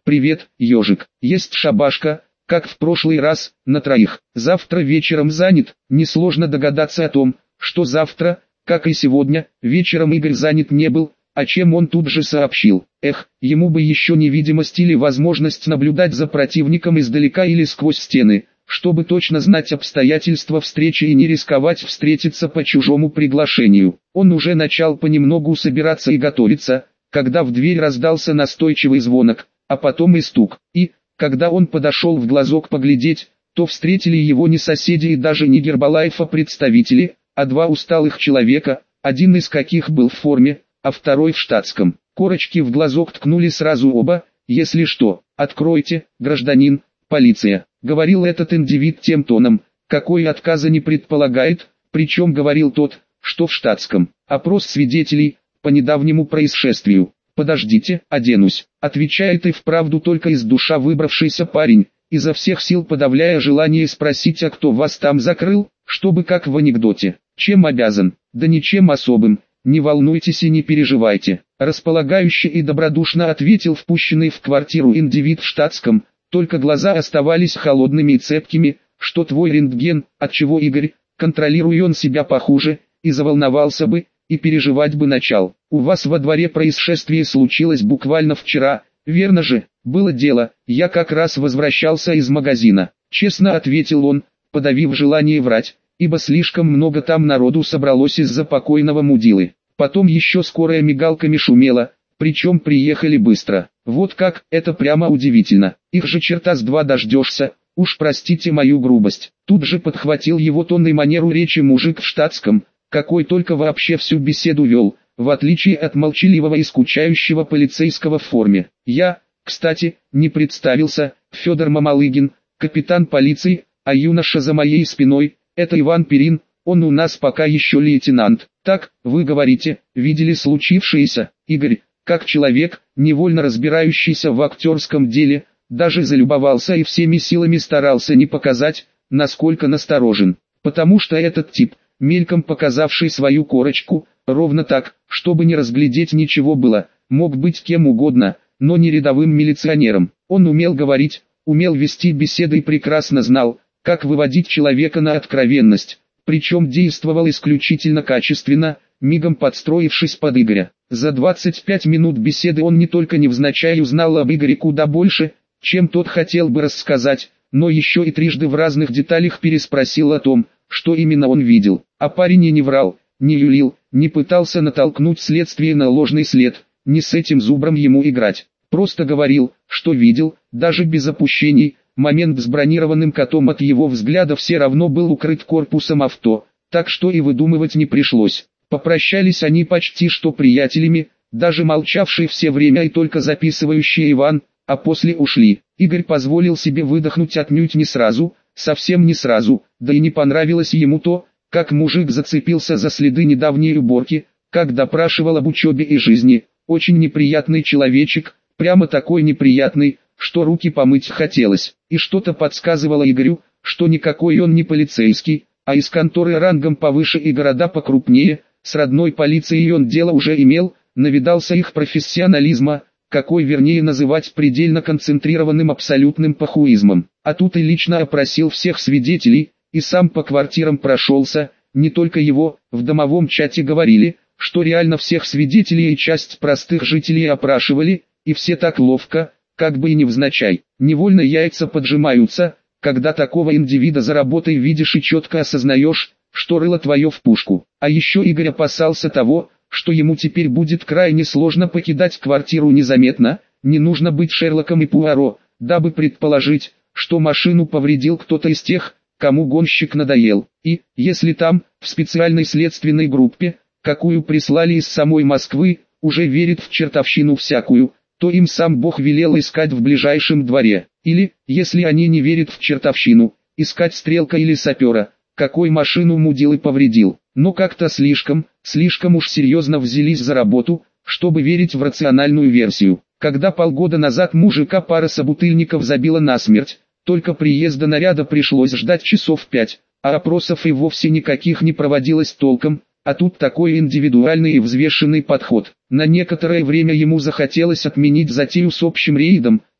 «Привет, ежик, есть шабашка, как в прошлый раз, на троих. Завтра вечером занят, несложно догадаться о том, что завтра, как и сегодня, вечером Игорь занят не был, о чем он тут же сообщил. Эх, ему бы еще невидимость или возможность наблюдать за противником издалека или сквозь стены, чтобы точно знать обстоятельства встречи и не рисковать встретиться по чужому приглашению. Он уже начал понемногу собираться и готовиться, когда в дверь раздался настойчивый звонок, а потом и стук. И, когда он подошел в глазок поглядеть, то встретили его не соседи и даже не Гербалаев, а представители, а два усталых человека, один из каких был в форме, а второй в штатском. Корочки в глазок ткнули сразу оба. «Если что, откройте, гражданин, полиция», — говорил этот индивид тем тоном, какой отказа не предполагает, причем говорил тот, что в штатском. «Опрос свидетелей по недавнему происшествию». «Подождите, оденусь», — отвечает и вправду только из душа выбравшийся парень, изо всех сил подавляя желание спросить, а кто вас там закрыл, чтобы как в анекдоте. «Чем обязан?» «Да ничем особым, не волнуйтесь и не переживайте», — располагающе и добродушно ответил впущенный в квартиру индивид в штатском, только глаза оставались холодными и цепкими. «Что твой рентген, отчего Игорь, контролируя он себя похуже, и заволновался бы, и переживать бы начал. У вас во дворе происшествие случилось буквально вчера, верно же?» «Было дело, я как раз возвращался из магазина», — честно ответил он, подавив желание врать, ибо слишком много там народу собралось из-за покойного мудилы. Потом еще скорая мигалками шумела, причем приехали быстро. «Вот как, это прямо удивительно, их же черта с два дождешься, уж простите мою грубость». Тут же подхватил его тон и манеру речи мужик в штатском, какой только вообще всю беседу вел, в отличие от молчаливого и скучающего полицейского в форме. «Я, кстати, не представился, Федор Мамалыгин, капитан полиции, а юноша за моей спиной, это Иван Перин, он у нас пока еще лейтенант». «Так, вы говорите, видели случившееся?» Игорь, как человек, невольно разбирающийся в актерском деле, даже залюбовался и всеми силами старался не показать, насколько насторожен, потому что этот тип, мельком показавший свою корочку, ровно так, чтобы не разглядеть ничего было, мог быть кем угодно, но не рядовым милиционером. Он умел говорить, умел вести беседы и прекрасно знал, как выводить человека на откровенность, причем действовал исключительно качественно, мигом подстроившись под Игоря. За 25 минут беседы он не только невзначай узнал об Игоре куда больше, чем тот хотел бы рассказать, но еще и трижды в разных деталях переспросил о том, что именно он видел. А парень и не врал, не юлил, не пытался натолкнуть следствие на ложный след, не с этим зубром ему играть. Просто говорил, что видел, даже без опущений. Момент с бронированным котом от его взгляда все равно был укрыт корпусом авто, так что и выдумывать не пришлось. Попрощались они почти что приятелями, даже молчавший все время и только записывающий Иван, а после ушли. Игорь позволил себе выдохнуть отнюдь не сразу, совсем не сразу, да и не понравилось ему то, как мужик зацепился за следы недавней уборки, как допрашивал об учебе и жизни. Очень неприятный человечек, прямо такой неприятный, что руки помыть хотелось. И что-то подсказывало Игорю, что никакой он не полицейский, а из конторы рангом повыше и города покрупнее. С родной полицией он дело уже имел, навидался их профессионализма, какой вернее называть предельно концентрированным абсолютным похуизмом. А тут и лично опросил всех свидетелей, и сам по квартирам прошелся. Не только его, в домовом чате говорили, что реально всех свидетелей и часть простых жителей опрашивали, и все так ловко, как бы и невзначай. Невольно яйца поджимаются, когда такого индивида за работой видишь и четко осознаешь, что рыло твое в пушку. А еще Игорь опасался того, что ему теперь будет крайне сложно покидать квартиру незаметно. Не нужно быть Шерлоком и Пуаро, дабы предположить, что машину повредил кто-то из тех, кому гонщик надоел. И, если там, в специальной следственной группе, какую прислали из самой Москвы, уже верит в чертовщину всякую, то им сам Бог велел искать в ближайшем дворе. Или, если они не верят в чертовщину, искать стрелка или сапера, какой машину мудил и повредил. Но как-то слишком уж серьезно взялись за работу, чтобы верить в рациональную версию. Когда полгода назад мужика пара собутыльников забила насмерть, только приезда наряда пришлось ждать часов 5, а опросов и вовсе никаких не проводилось толком, а тут такой индивидуальный и взвешенный подход. На некоторое время ему захотелось отменить затею с общим рейдом,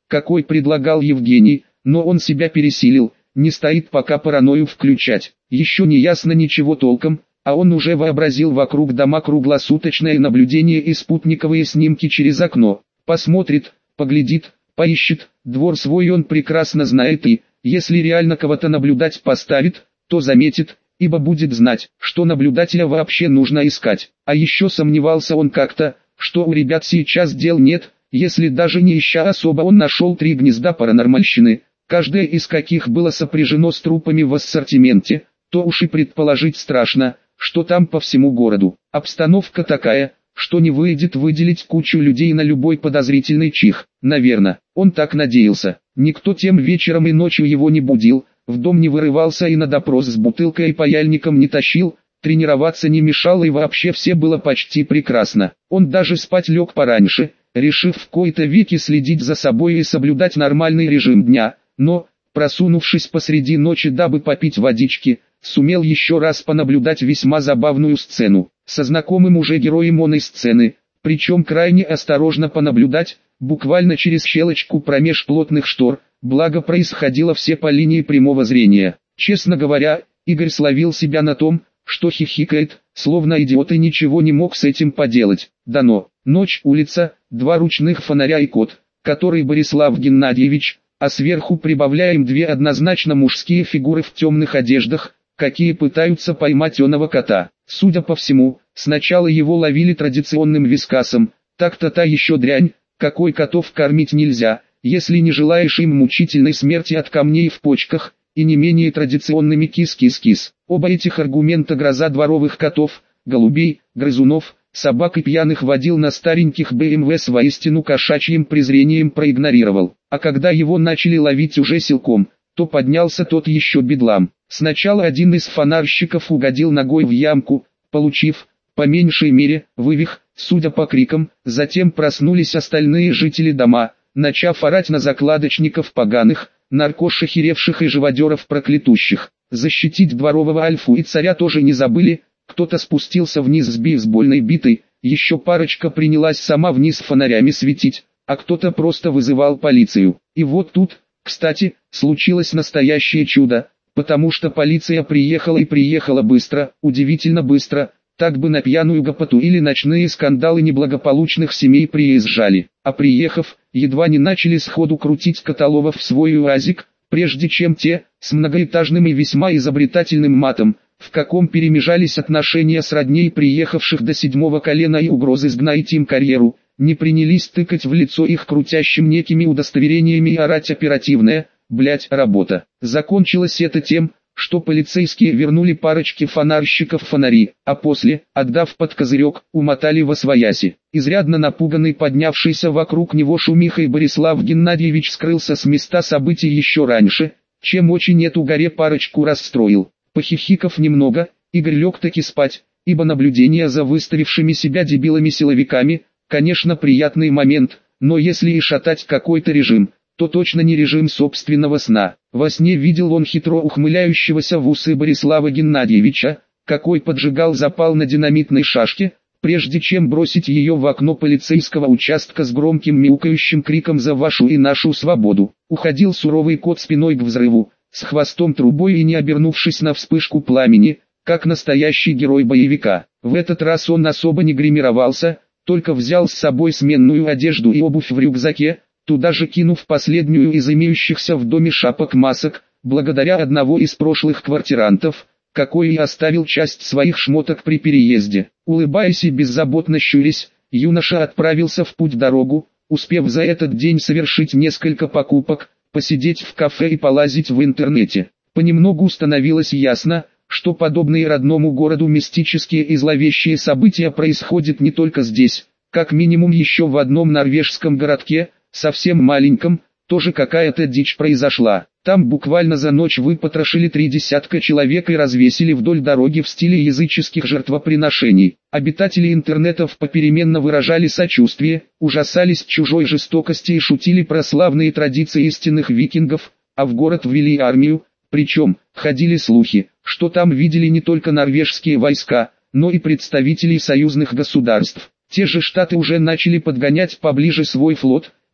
какой предлагал Евгений, но он себя пересилил, не стоит пока паранойю включать. Еще не ясно ничего толком, а он уже вообразил вокруг дома круглосуточное наблюдение и спутниковые снимки через окно. Посмотрит, поглядит, поищет, двор свой он прекрасно знает и, если реально кого-то наблюдать поставит, то заметит, ибо будет знать, что наблюдателя вообще нужно искать. А еще сомневался он как-то, что у ребят сейчас дел нет, если даже не ища особо он нашел 3 гнезда паранормальщины, каждое из каких было сопряжено с трупами в ассортименте, то уж и предположить страшно, что там по всему городу. Обстановка такая, что не выйдет выделить кучу людей на любой подозрительный чих. Наверно, он так надеялся. Никто тем вечером и ночью его не будил, в дом не вырывался и на допрос с бутылкой и паяльником не тащил, тренироваться не мешало и вообще все было почти прекрасно. Он даже спать лег пораньше, решив в кои-то веки следить за собой и соблюдать нормальный режим дня, но, просунувшись посреди ночи дабы попить водички, сумел еще раз понаблюдать весьма забавную сцену. Со знакомым уже героем он и сцены, причем крайне осторожно понаблюдать, буквально через щелочку промеж плотных штор, благо происходило все по линии прямого зрения. Честно говоря, Игорь словил себя на том, что хихикает, словно идиот и ничего не мог с этим поделать. Дано. Ночь, улица, 2 ручных фонаря и кот, который Борислав Геннадьевич, а сверху прибавляем 2 однозначно мужские фигуры в темных одеждах, какие пытаются поймать оного кота. Судя по всему, сначала его ловили традиционным вискасом, так-то та еще дрянь, какой котов кормить нельзя, если не желаешь им мучительной смерти от камней в почках, и не менее традиционными кис-кис-кис. Оба этих аргумента гроза дворовых котов, голубей, грызунов, собак и пьяных водил на стареньких БМВ с воистину кошачьим презрением проигнорировал. А когда его начали ловить уже силком, то поднялся тот еще бедлам. Сначала один из фонарщиков угодил ногой в ямку, получив, по меньшей мере, вывих, судя по крикам, затем проснулись остальные жители дома, начав орать на закладочников поганых, наркошахеревших и живодеров проклятущих. Защитить дворового Альфу и царя тоже не забыли, кто-то спустился вниз с бейсбольной битой, еще парочка принялась сама вниз фонарями светить, а кто-то просто вызывал полицию. И вот тут, кстати, случилось настоящее чудо, потому что полиция приехала и приехала быстро, удивительно быстро, так бы на пьяную гопоту или ночные скандалы неблагополучных семей приезжали. А приехав, едва не начали сходу крутить Котоловов в свой уазик, прежде чем те, с многоэтажным и весьма изобретательным матом, в каком перемежались отношения с родней приехавших до 7-го колена и угрозы сгноить им карьеру, не принялись тыкать в лицо их крутящим некими удостоверениями и орать оперативная, блять, работа. Закончилось это тем, что полицейские вернули парочке фонарщиков фонари, а после, отдав под козырек, умотали восвояси. Изрядно напуганный поднявшийся вокруг него шумихой Борислав Геннадьевич скрылся с места событий еще раньше, чем очень эту горе парочку расстроил. Похихикав немного, Игорь лег таки спать, ибо наблюдение за выставившими себя дебилами-силовиками, конечно приятный момент, но если и шатать какой-то режим, то точно не режим собственного сна. Во сне видел он хитро ухмыляющегося в усы Борислава Геннадьевича, какой поджигал запал на динамитной шашке, прежде чем бросить ее в окно полицейского участка с громким мяукающим криком «За вашу и нашу свободу!». Уходил суровый кот спиной к взрыву, с хвостом трубой и не обернувшись на вспышку пламени, как настоящий герой боевика. В этот раз он особо не гримировался, только взял с собой сменную одежду и обувь в рюкзаке, туда же кинув последнюю из имеющихся в доме шапок-масок, благодаря одного из прошлых квартирантов, какой и оставил часть своих шмоток при переезде. Улыбаясь и беззаботно щурясь, юноша отправился в путь-дорогу, успев за этот день совершить несколько покупок, посидеть в кафе и полазить в интернете. Понемногу становилось ясно, что подобные родному городу мистические и зловещие события происходят не только здесь, как минимум еще в одном норвежском городке, совсем маленьком, тоже какая-то дичь произошла. Там буквально за ночь выпотрошили 3 десятка человек и развесили вдоль дороги в стиле языческих жертвоприношений. Обитатели интернетов попеременно выражали сочувствие, ужасались чужой жестокости и шутили про славные традиции истинных викингов, а в город ввели армию, причем, ходили слухи, что там видели не только норвежские войска, но и представителей союзных государств. Те же штаты уже начали подгонять поближе свой флот,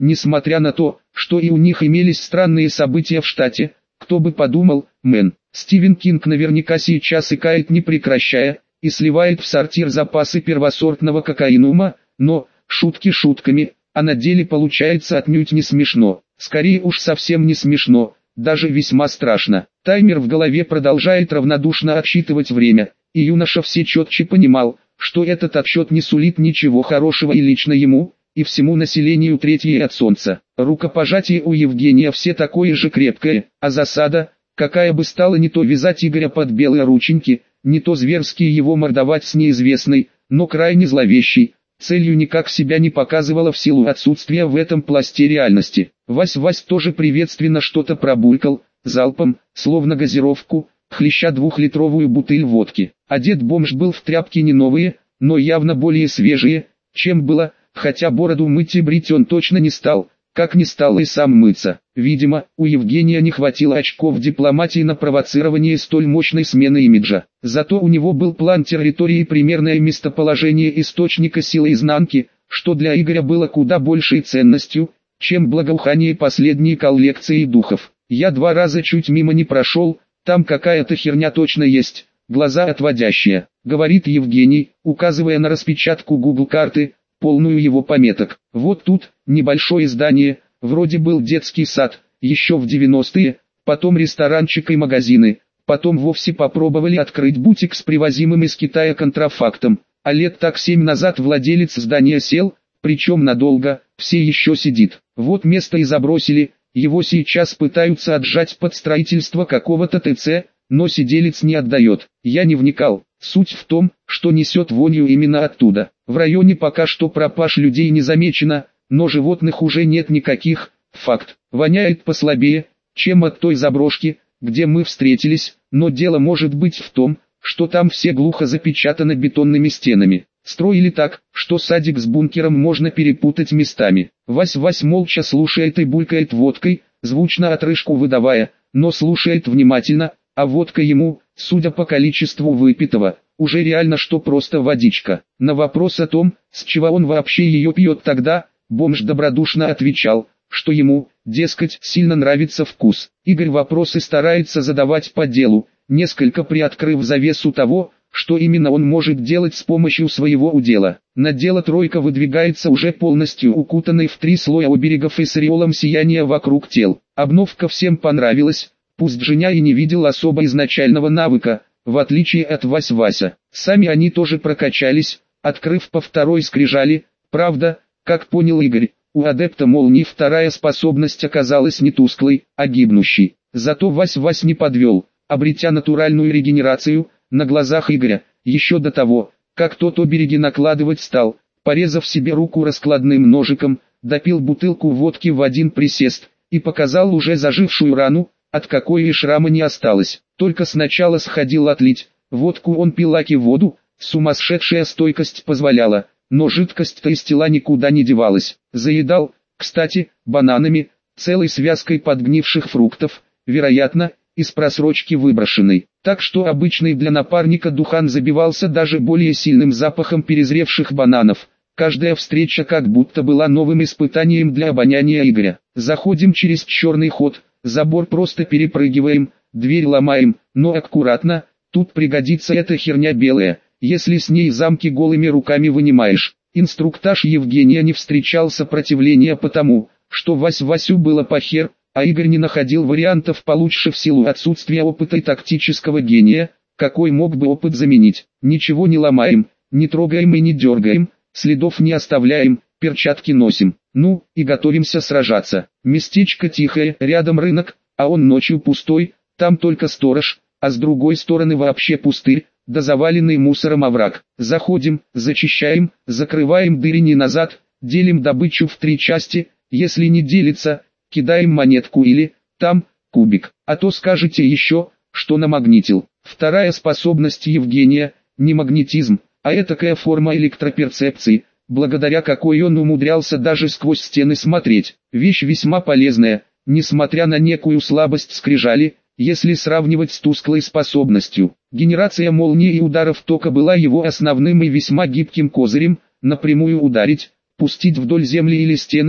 несмотря на то, что и у них имелись странные события в штате. Кто бы подумал, мэн. Стивен Кинг наверняка сейчас икает не прекращая, и сливает в сортир запасы первосортного кокаинума, но, шутки шутками, а на деле получается отнюдь не смешно. Скорее уж совсем не смешно, даже весьма страшно. Таймер в голове продолжает равнодушно отсчитывать время, и юноша все четче понимал, что этот отсчет не сулит ничего хорошего и лично ему, и всему населению Третьей от Солнца. Рукопожатие у Евгения все такое же крепкое, а засада, какая бы стала не то вязать Игоря под белые рученьки, не то зверски его мордовать с неизвестной, но крайне зловещей целью, никак себя не показывала в силу отсутствия в этом пласте реальности. Вась тоже приветственно что-то пробулькал, залпом, словно газировку, хлеща двухлитровую бутыль водки. Одет бомж был в тряпки не новые, но явно более свежие, чем было, хотя бороду мыть и брить он точно не стал, как не стал и сам мыться. Видимо, у Евгения не хватило очков дипломатии на провоцирование столь мощной смены имиджа. Зато у него был план территории и примерное местоположение источника силы изнанки, что для Игоря было куда большей ценностью, чем благоухание последней коллекции духов. Я 2 раза чуть мимо не прошел, там какая-то херня точно есть, глаза отводящие, говорит Евгений, указывая на распечатку Google карты, полную его пометок. Вот тут, небольшое здание, вроде был детский сад, еще в 90-е, потом ресторанчик и магазины, потом вовсе попробовали открыть бутик с привозимым из Китая контрафактом, а лет так 7 назад владелец здания сел, причем надолго, все еще сидит. Вот место и забросили, его сейчас пытаются отжать под строительство какого-то ТЦ, но сиделец не отдает. Я не вникал. Суть в том, что несет вонью именно оттуда. В районе пока что пропаж людей не замечено, но животных уже нет никаких. Факт. Воняет послабее, чем от той заброшки, где мы встретились, но дело может быть в том, что там все глухо запечатано бетонными стенами. Строили так, что садик с бункером можно перепутать местами. Вась молча слушает и булькает водкой, звучно отрыжку выдавая, но слушает внимательно, а водка ему, судя по количеству выпитого, уже реально что просто водичка. На вопрос о том, с чего он вообще ее пьет тогда, бомж добродушно отвечал, что ему, дескать, сильно нравится вкус. Игорь вопросы старается задавать по делу, несколько приоткрыв завесу того, что именно он может делать с помощью своего удела. На дело тройка выдвигается уже полностью укутанной в 3 слоя оберегов и с ореолом сияния вокруг тел. Обновка всем понравилась, пусть Женя и не видел особо изначального навыка, в отличие от Вася. Сами они тоже прокачались, открыв по 2-й скрижали, правда, как понял Игорь, у адепта молнии 2-я способность оказалась не тусклой, а гибнущей. Зато Вась не подвел, обретя натуральную регенерацию, на глазах Игоря, еще до того, как тот обереги накладывать стал, порезав себе руку раскладным ножиком, допил бутылку водки в 1 присест, и показал уже зажившую рану, от какой и шрама не осталось. Только сначала сходил отлить, водку он пил аки воду, сумасшедшая стойкость позволяла, но жидкость-то из тела никуда не девалась. Заедал, кстати, бананами, целой связкой подгнивших фруктов, вероятно, из просрочки выброшенной. Так что обычный для напарника духан забивался даже более сильным запахом перезревших бананов. Каждая встреча как будто была новым испытанием для обоняния Игоря. Заходим через черный ход, забор просто перепрыгиваем, дверь ломаем, но аккуратно, тут пригодится эта херня белая, если с ней замки голыми руками вынимаешь. Инструктаж Евгения не встречал сопротивления потому, что Васю было похер, а Игорь не находил вариантов получше в силу отсутствия опыта и тактического гения, какой мог бы опыт заменить. Ничего не ломаем, не трогаем и не дергаем, следов не оставляем, перчатки носим. Ну, и готовимся сражаться. Местечко тихое, рядом рынок, а он ночью пустой, там только сторож, а с другой стороны вообще пустырь, да заваленный мусором овраг. Заходим, зачищаем, закрываем дырени назад, делим добычу в 3 части, если не делится, кидаем монетку или, там, кубик. А то скажете еще, что намагнитил. 2-я способность Евгения, не магнетизм, а этакая форма электроперцепции, благодаря какой он умудрялся даже сквозь стены смотреть. Вещь весьма полезная, несмотря на некую слабость скрижали, если сравнивать с тусклой способностью. Генерация молнии и ударов тока была его основным и весьма гибким козырем, напрямую ударить, пустить вдоль земли или стены,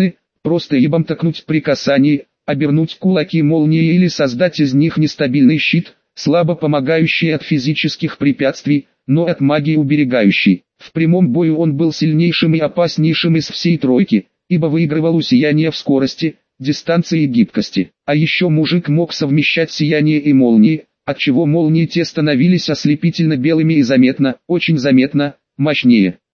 просто ебом такнуть при касании, обернуть кулаки молнией или создать из них нестабильный щит, слабо помогающий от физических препятствий, но от магии уберегающий. В прямом бою он был сильнейшим и опаснейшим из всей тройки, ибо выигрывал у сияния в скорости, дистанции и гибкости. А еще мужик мог совмещать сияние и молнии, отчего молнии те становились ослепительно белыми и заметно, очень заметно, мощнее.